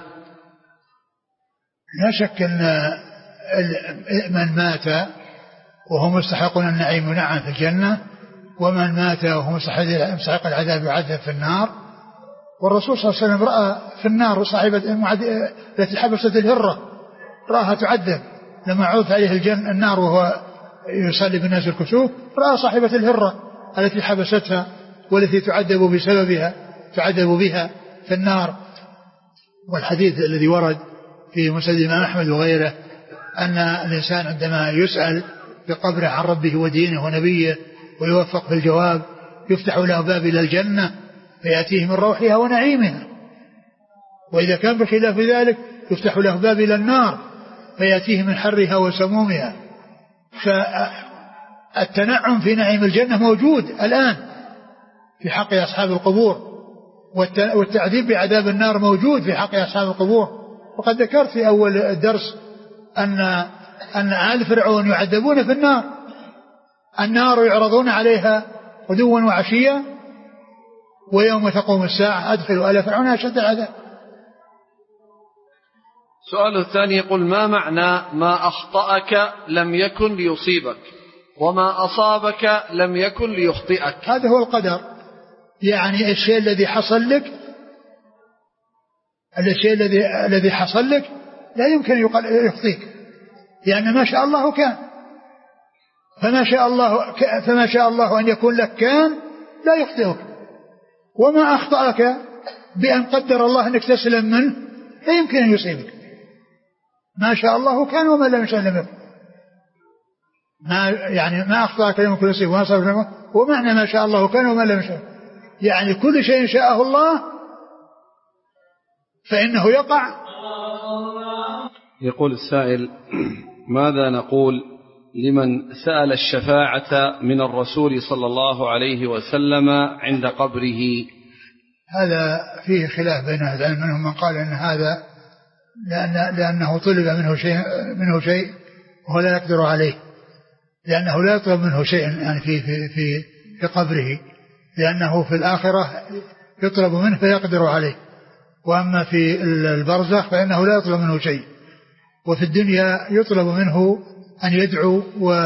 لا شك أن من مات وهو مستحق النعيم ونعم في الجنة، ومن مات وهو مستحق العذاب يعذب في النار. والرسول صلى الله عليه وسلم رأى في النار صاحبة التي حبست الهرة، رأها تعذب لما عرض عليه الجنة النار وهو يصلي بالناس الكسوف، رأى صاحبة الهرة التي حبستها والتي تعذب بسببها تعذب بها في النار. والحديث الذي ورد في مسند الإمام أحمد وغيره أن الإنسان عندما يسأل في قبره عن ربه ودينه ونبيه ويوفق في الجواب يفتح له باب إلى الجنة فيأتيه من روحها ونعيمها، وإذا كان بخلاف ذلك يفتح له باب إلى النار فيأتيه من حرها وسمومها. فالتنعم في نعيم الجنة موجود الآن في حق أصحاب القبور، والتعذيب بعذاب النار موجود في حق أصحاب القبور. وقد ذكرت في أول الدرس أن أن آل فرعون يعذبون في النار، النار يعرضون عليها غدوا وعشيا ويوم تقوم الساعة أدخلوا آل فرعون أشد العذاب. سؤال الثاني يقول ما معنى ما أخطأك لم يكن ليصيبك وما أصابك لم يكن ليخطئك؟ هذا هو القدر، يعني الشيء الذي حصل لك الشيء الذي الذي حصل لك لا يمكن يخطئك، لأن ما شاء الله كان، فما شاء الله فما شاء الله أن يكون لك كان لا يخطئك. وما أخطأك بأن قدر الله أنك تسلم منه لا يمكن أن يصيبك. ما شاء الله كان وما لم يشاء لم يكن. ما يعني ما أخطأك لا يمكن يصيبك وما أصابك. ومعنى ما شاء الله كان وما لم يشاء، يعني كل شيء شاءه الله فإنه يقع. يقول السائل ماذا نقول لمن سأل الشفاعة من الرسول صلى الله عليه وسلم عند قبره؟ هذا فيه خلاف بين أهل العلم، منهم من قال إن هذا لأن لأنه طلب منه شيء منه شيء وهو لا يقدر عليه، لأنه لا يطلب منه شيء يعني في في في في قبره، لأنه في الآخرة يطلب منه فيقدر عليه، وأما في البرزخ فإنه لا يطلب منه شيء، وفي الدنيا يطلب منه أن يدعو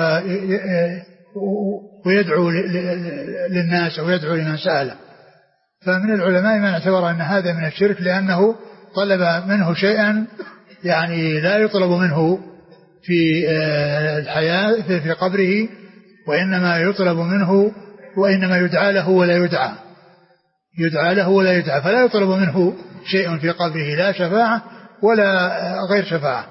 ويدعو للناس أو يدعو لمن سأله. فمن العلماء من اعتبر أن هذا من الشرك، لأنه طلب منه شيئا يعني لا يطلب منه في الحياة في قبره، وإنما يطلب منه وإنما يدعى له ولا يدعى يدعى له ولا يدعى فلا يطلب منه شيء في قبره، لا شفاعة ولا غير شفاعة.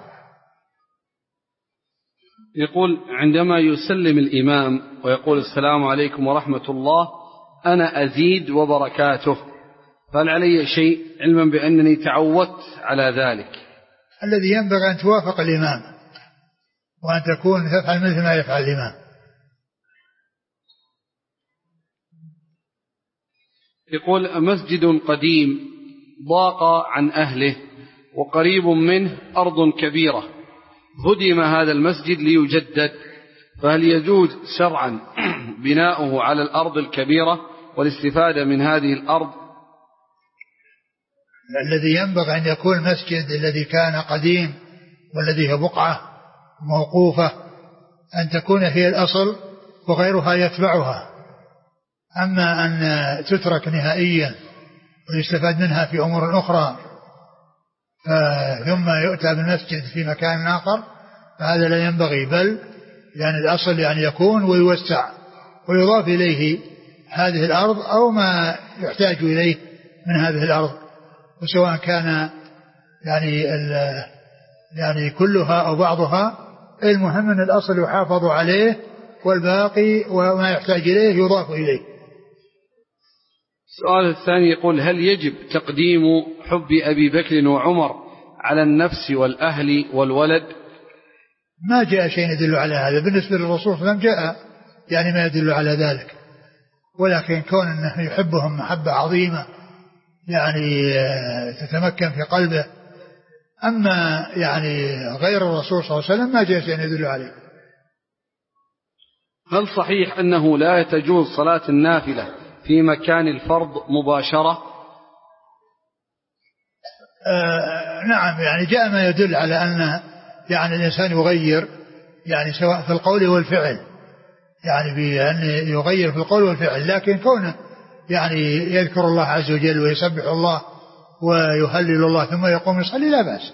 يقول عندما يسلم الإمام ويقول السلام عليكم ورحمة الله أنا أزيد وبركاته، فهل علي شيء علما بأنني تعودت على ذلك؟ الذي ينبغي أن توافق الإمام وأن تكون تفعل مثل ما يفعل الإمام. يقول مسجد قديم ضاق عن أهله وقريب منه أرض كبيرة، هدم هذا المسجد ليجدد، فهل يجوز شرعا بناؤه على الأرض الكبيرة والاستفادة من هذه الأرض؟ الذي ينبغي أن يكون المسجد الذي كان قديم والذي هي بقعة موقوفة أن تكون هي الأصل، وغيرها يتبعها. أما أن تترك نهائيا ويستفاد منها في أمور أخرى ثم يؤتى بالمسجد في مكان آخر فهذا لا ينبغي، بل يعني الأصل يعني يكون ويوسع ويضاف إليه هذه الأرض أو ما يحتاج إليه من هذه الأرض، وسواء كان يعني يعني كلها أو بعضها، المهم أن الأصل يحافظ عليه والباقي وما يحتاج إليه يضاف إليه. السؤال الثاني يقول: هل يجب تقديم حب أبي بكر وعمر على النفس والأهل والولد؟ ما جاء شيء يدل على هذا. بالنسبة للرسول صلى الله عليه وسلم جاء يعني ما يدل على ذلك، ولكن كون أنه يحبهم محبة عظيمة يعني تتمكن في قلبه. أما يعني غير الرسول صلى الله عليه وسلم ما جاء شيء يدل عليه. هل صحيح أنه لا تجوز صلاة النافلة في مكان الفرض مباشرة؟ آه نعم، يعني جاء ما يدل على أن يعني الإنسان يغير يعني سواء في القول والفعل، يعني بأن يغير في القول والفعل، لكن كونه يعني يذكر الله عز وجل ويسبح الله ويهلل الله ثم يقوم يصلي لا بأس.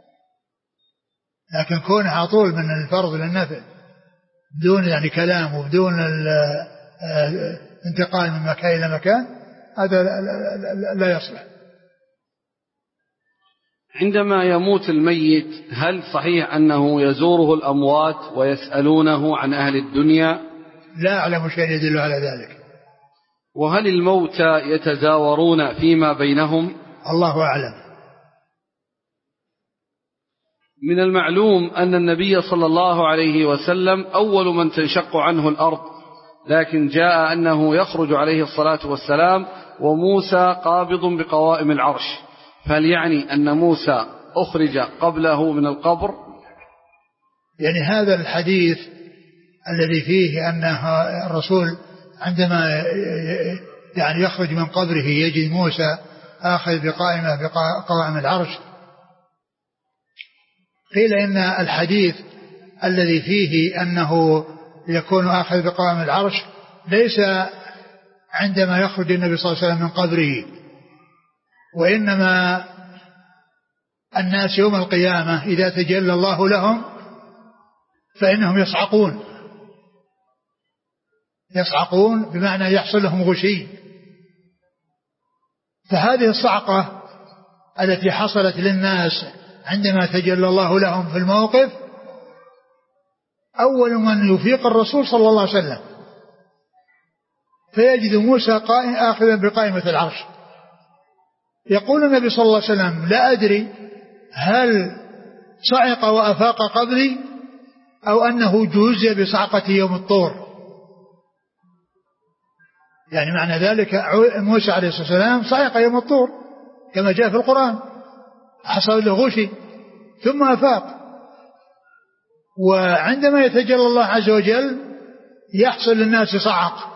لكن كونه على طول من الفرض للنفل بدون يعني كلام وبدون انتقال من مكان إلى مكان هذا لا يصلح. عندما يموت الميت هل صحيح أنه يزوره الأموات ويسألونه عن أهل الدنيا؟ لا أعلم شيء يدل على ذلك. وهل الموتى يتزاورون فيما بينهم؟ الله أعلم. من المعلوم أن النبي صلى الله عليه وسلم أول من تنشق عنه الأرض، لكن جاء أنه يخرج عليه الصلاة والسلام وموسى قابض بقوائم العرش، فهل يعني أن موسى أخرج قبله من القبر؟ يعني هذا الحديث الذي فيه أن الرسول عندما يعني يخرج من قبره يجد موسى آخذ بقائمة بقوائم العرش، قيل إن الحديث الذي فيه أنه يكون آخذ بقوائم العرش ليس عندما يخرج النبي صلى الله عليه وسلم من قبره، وإنما الناس يوم القيامة إذا تجلى الله لهم فإنهم يصعقون يصعقون بمعنى يحصل لهم غشي. فهذه الصعقة التي حصلت للناس عندما تجلى الله لهم في الموقف أول من يفيق الرسول صلى الله عليه وسلم، فيجد موسى قائم آخذا بقائمة العرش. يقول النبي صلى الله عليه وسلم: لا أدري هل صعق وأفاق قبلي أو أنه جوزي بصعقة يوم الطور. يعني معنى ذلك موسى عليه الصلاة والسلام صعق يوم الطور كما جاء في القرآن، حصل له غشي ثم أفاق. وعندما يتجلى الله عز وجل يحصل للناس صعق.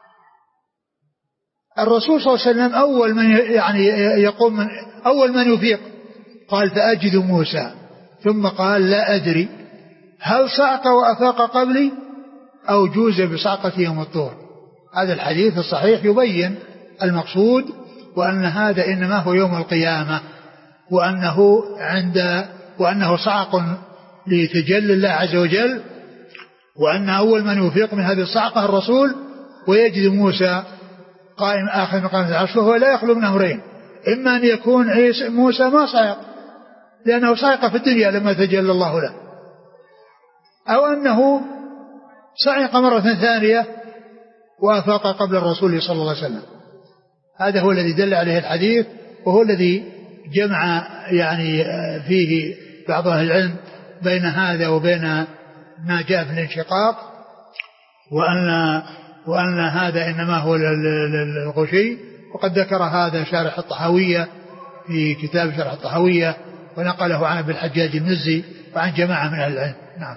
الرسول صلى الله عليه وسلم أول من يعني يقوم من أول من يفيق قال: فأجد موسى، ثم قال: لا أدري هل صعق وأفاق قبلي أو جوز بصعقة يوم الطور. هذا الحديث الصحيح يبين المقصود، وأن هذا إنما هو يوم القيامة، وأنه عند وأنه صعق لتجلي الله عز وجل، وأن أول من يفيق من هذه الصعقة الرسول، ويجد موسى قائم آخر مقام العرش، وهو لا يخلو من أمرين: إما أن يكون عيسى موسى ما صعق لأنه صعق في الدنيا لما تجلى الله له، أو أنه صعق مرة ثانية وأفاق قبل الرسول صلى الله عليه وسلم. هذا هو الذي دل عليه الحديث، وهو الذي جمع يعني فيه بعض أهل العلم بين هذا وبين ما جاء في الانشقاق، وأن وأن هذا إنما هو الغشي. وقد ذكر هذا شارح الطحاوية في كتاب شرح الطحاوية، ونقله عن ابن الحجاج المزي وعن جماعة من أهل العلم. نعم.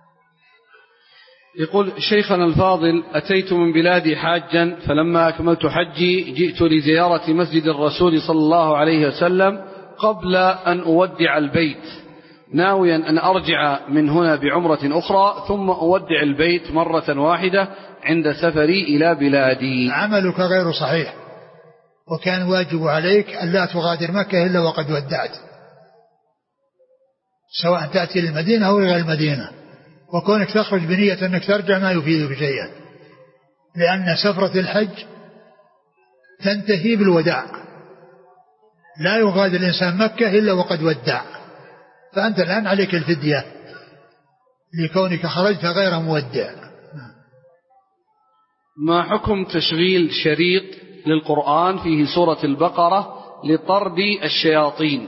يقول: شيخنا الفاضل، أتيت من بلادي حاجا، فلما أكملت حجي جئت لزيارة مسجد الرسول صلى الله عليه وسلم قبل أن أودع البيت، ناويا أن أرجع من هنا بعمرة أخرى ثم أودع البيت مرة واحدة عند سفري إلى بلادي. عملك غير صحيح، وكان واجب عليك أن لا تغادر مكة إلا وقد ودعت، سواء تأتي للمدينة أو غير المدينة، وكونك تخرج بنية أنك ترجع ما يفيدك شيئا، لأن سفرة الحج تنتهي بالوداع، لا يغادر الإنسان مكة إلا وقد ودع، فأنت الآن عليك الفدية لكونك خرجت غير مودع. ما حكم تشغيل شريط للقرآن فيه سورة البقرة لطرد الشياطين؟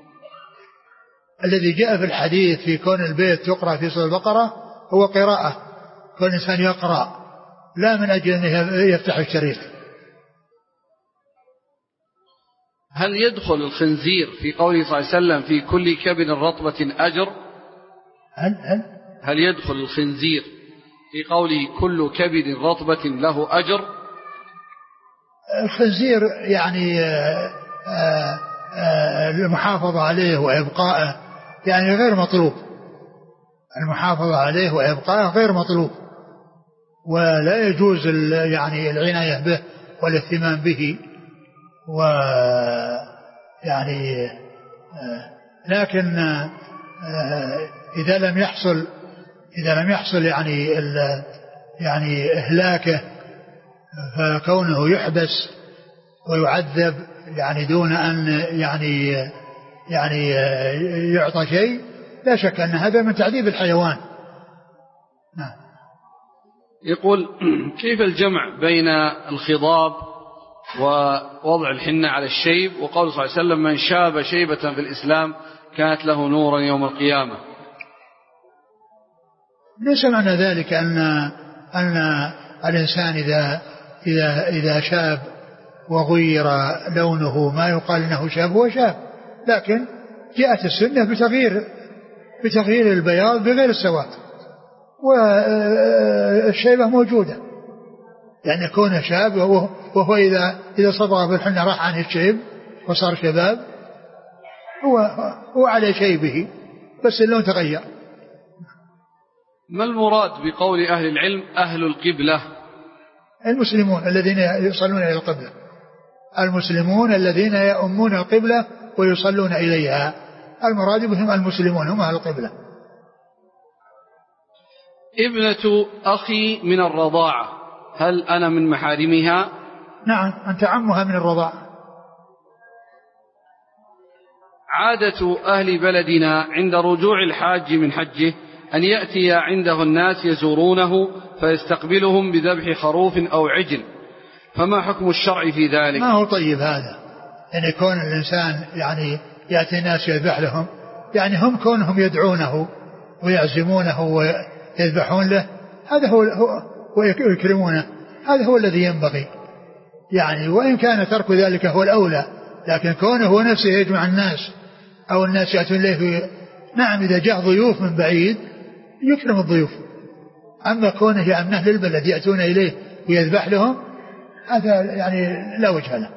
الذي جاء في الحديث في كون البيت تقرأ في سورة البقرة هو قراءة، كون الإنسان يقرأ، لا من أجل أن يفتح الشريط. هل يدخل الخنزير في قوله صلى الله عليه وسلم في كل كبد رطبة أجر؟ هل, هل, هل يدخل الخنزير في قوله كل كبد رطبة له أجر؟ الخنزير يعني آآ آآ المحافظة عليه وإبقائه يعني غير مطلوب، المحافظة عليه وإبقائه غير مطلوب، ولا يجوز يعني العناية به والاهتمام به، و يعني لكن إذا لم يحصل إذا لم يحصل يعني يعني إهلاكه، فكونه يحبس ويعذب يعني دون أن يعني يعني يعطى شيء، لا شك أن هذا من تعذيب الحيوان. نعم. يقول كيف الجمع بين الخضاب ووضع الحنة على الشيب وقول صلى الله عليه وسلم من شاب شيبة في الإسلام كانت له نورا يوم القيامة؟ ليس معنى ذلك أن أن الإنسان إذا إذا إذا شاب وغير لونه ما يقال أنه شاب، هو شاب، لكن جاءت السنة بتغيير بتغيير البياض بغير السواد، والشيبة موجودة، يعني كونه شاب وهو إذا إذا صبغ بالحنة راح عن الشيب وصار شباب، هو هو على شيبه بس اللون تغير. ما المراد بقول أهل العلم أهل القبلة؟ المسلمون الذين يصلون إلى القبلة، المسلمون الذين يؤمون القبلة ويصلون إليها، المراد بهم المسلمون هم أهل القبلة. ابنة أخي من الرضاعة هل أنا من محارمها؟ نعم، أنت عمها من الرضاعة. عادة أهل بلدنا عند رجوع الحاج من حجه أن يأتي عنده الناس يزورونه فيستقبلهم بذبح خروف أو عجل، فما حكم الشرع في ذلك؟ ما هو طيب هذا، يعني يكون الإنسان يعني يأتي الناس يذبح لهم، يعني هم كونهم يدعونه ويعزمونه ويذبحون له، هذا هو, هو ويكرمونه، هذا هو الذي ينبغي يعني، وإن كان ترك ذلك هو الأولى، لكن كونه هو نفسه يجمع الناس أو الناس يأتون إليه. نعم، إذا جاء ضيوف من بعيد يكرم الضيوف، أما كونه يعني من أهل البلد يأتون إليه ويذبح لهم هذا يعني لا وجه له.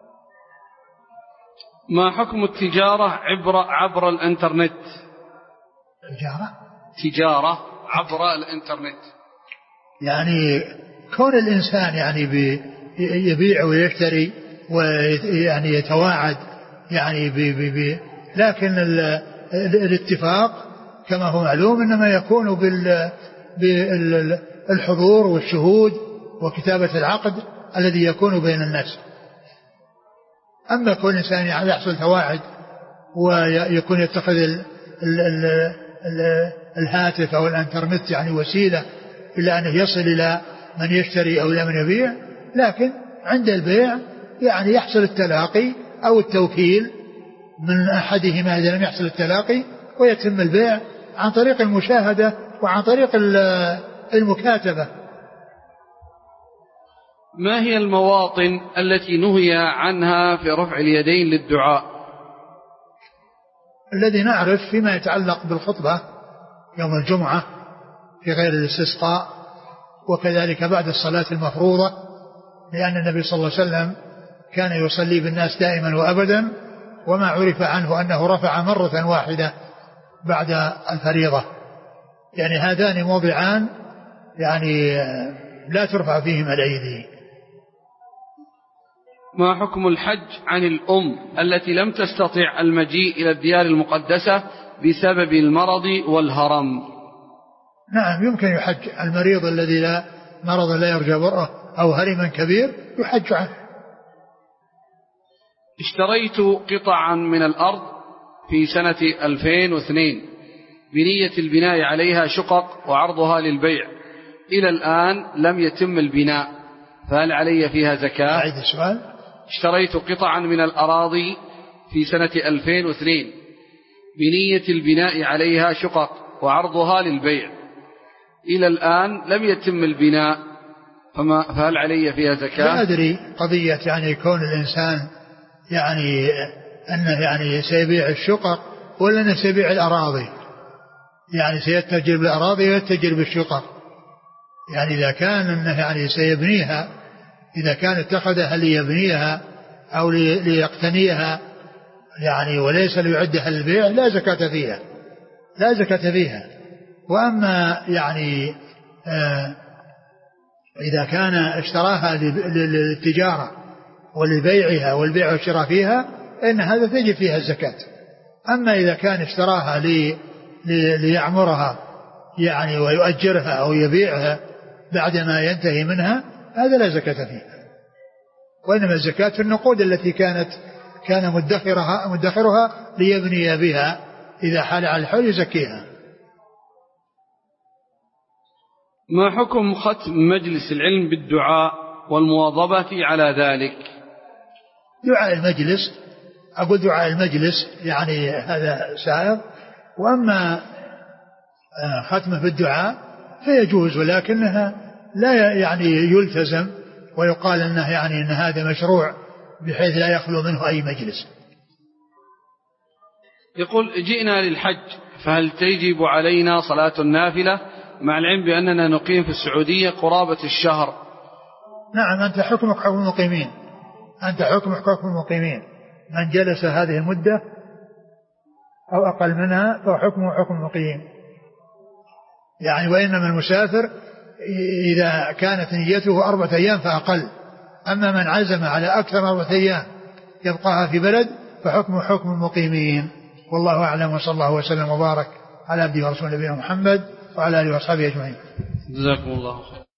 ما حكم التجارة عبر عبر الإنترنت؟ تجارة تجارة عبر الإنترنت يعني كون الإنسان يعني يبيع ويشتري ويعني يتواعد يعني بي بي بي لكن الاتفاق كما هو معلوم إنما يكون بالحضور والشهود وكتابة العقد الذي يكون بين الناس. أما كل إنسان يحصل تواعد ويكون يتخذ ال ال ال ال الهاتف أو الانترنت يعني وسيلة إلى أنه يصل إلى من يشتري أو إلى من يبيع، لكن عند البيع يعني يحصل التلاقي أو التوكيل من أحدهما إذا لم يحصل التلاقي، ويتم البيع عن طريق المشاهدة وعن طريق المكاتبة. ما هي المواطن التي نهي عنها في رفع اليدين للدعاء؟ الذي نعرف فيما يتعلق بالخطبة يوم الجمعة في غير الاستسقاء، وكذلك بعد الصلاة المفروضة، لأن النبي صلى الله عليه وسلم كان يصلي بالناس دائما وأبدا، وما عرف عنه أنه رفع مرة واحدة بعد الفريضة، يعني هذان موضعان يعني لا ترفع فيهما الأيدي. ما حكم الحج عن الأم التي لم تستطع المجيء إلى الديار المقدسة بسبب المرض والهرم؟ نعم يمكن يحج. المريض الذي لا مرض لا يرجى برأه أو هرما كبير يحج عنه. اشتريت قطعا من الأرض في سنة ألفين واثنين بنية البناء عليها شقق وعرضها للبيع، إلى الآن لم يتم البناء، فهل علي فيها زكاة؟ أعيد السؤال. اشتريت قطعا من الأراضي في سنة ألفين واثنين بنية البناء عليها شقق وعرضها للبيع، إلى الآن لم يتم البناء، فما فهل علي فيها زكاة؟ لا أدري قضية يعني كون الإنسان يعني أنه يعني سيبيع الشقق ولا أنه سيبيع الأراضي، يعني سيتجر بالأراضي ويتجر بالشقق. يعني إذا كان أنه يعني سيبنيها، إذا كان اتخذها ليبنيها أو ليقتنيها يعني وليس ليعدها للبيع لا زكاة فيها، لا زكاة فيها. وأما يعني آه إذا كان اشتراها للتجارة ولبيعها والبيع والشراء فيها إن هذا تجب فيها الزكاة. أما إذا كان اشتراها لي لي ليعمرها يعني ويؤجرها أو يبيعها بعدما ينتهي منها هذا لا زكاة فيها، وإنما الزكاة في النقود التي كانت كان مدخرها مدخرها ليبني بها، إذا حال على الحول يزكيها. ما حكم ختم مجلس العلم بالدعاء والمواظبة على ذلك؟ دعاء المجلس، أقول دعاء المجلس يعني هذا سائر، وأما ختمه بالدعاء فيجوز، ولكنها لا يعني يلتزم ويقال أنه يعني أن هذا مشروع بحيث لا يخلو منه أي مجلس. يقول جئنا للحج فهل تجب علينا صلاة النافلة مع العلم بأننا نقيم في السعودية قرابة الشهر؟ نعم أنت حكمك حكم المقيمين، أنت حكمك حكم المقيمين، من جلس هذه المدة أو أقل منها فحكمه حكم المقيم. يعني وإنما المسافر إذا كانت نيته أربعة أيام فأقل، أما من عزم على أكثر من أربعة أيام يبقاها في بلد فحكمه حكم المقيمين. والله أعلم، وصلى الله وسلم وبارك على عبده ورسوله نبينا محمد وعلى آله وأصحابه أجمعين. جزاكم الله خير.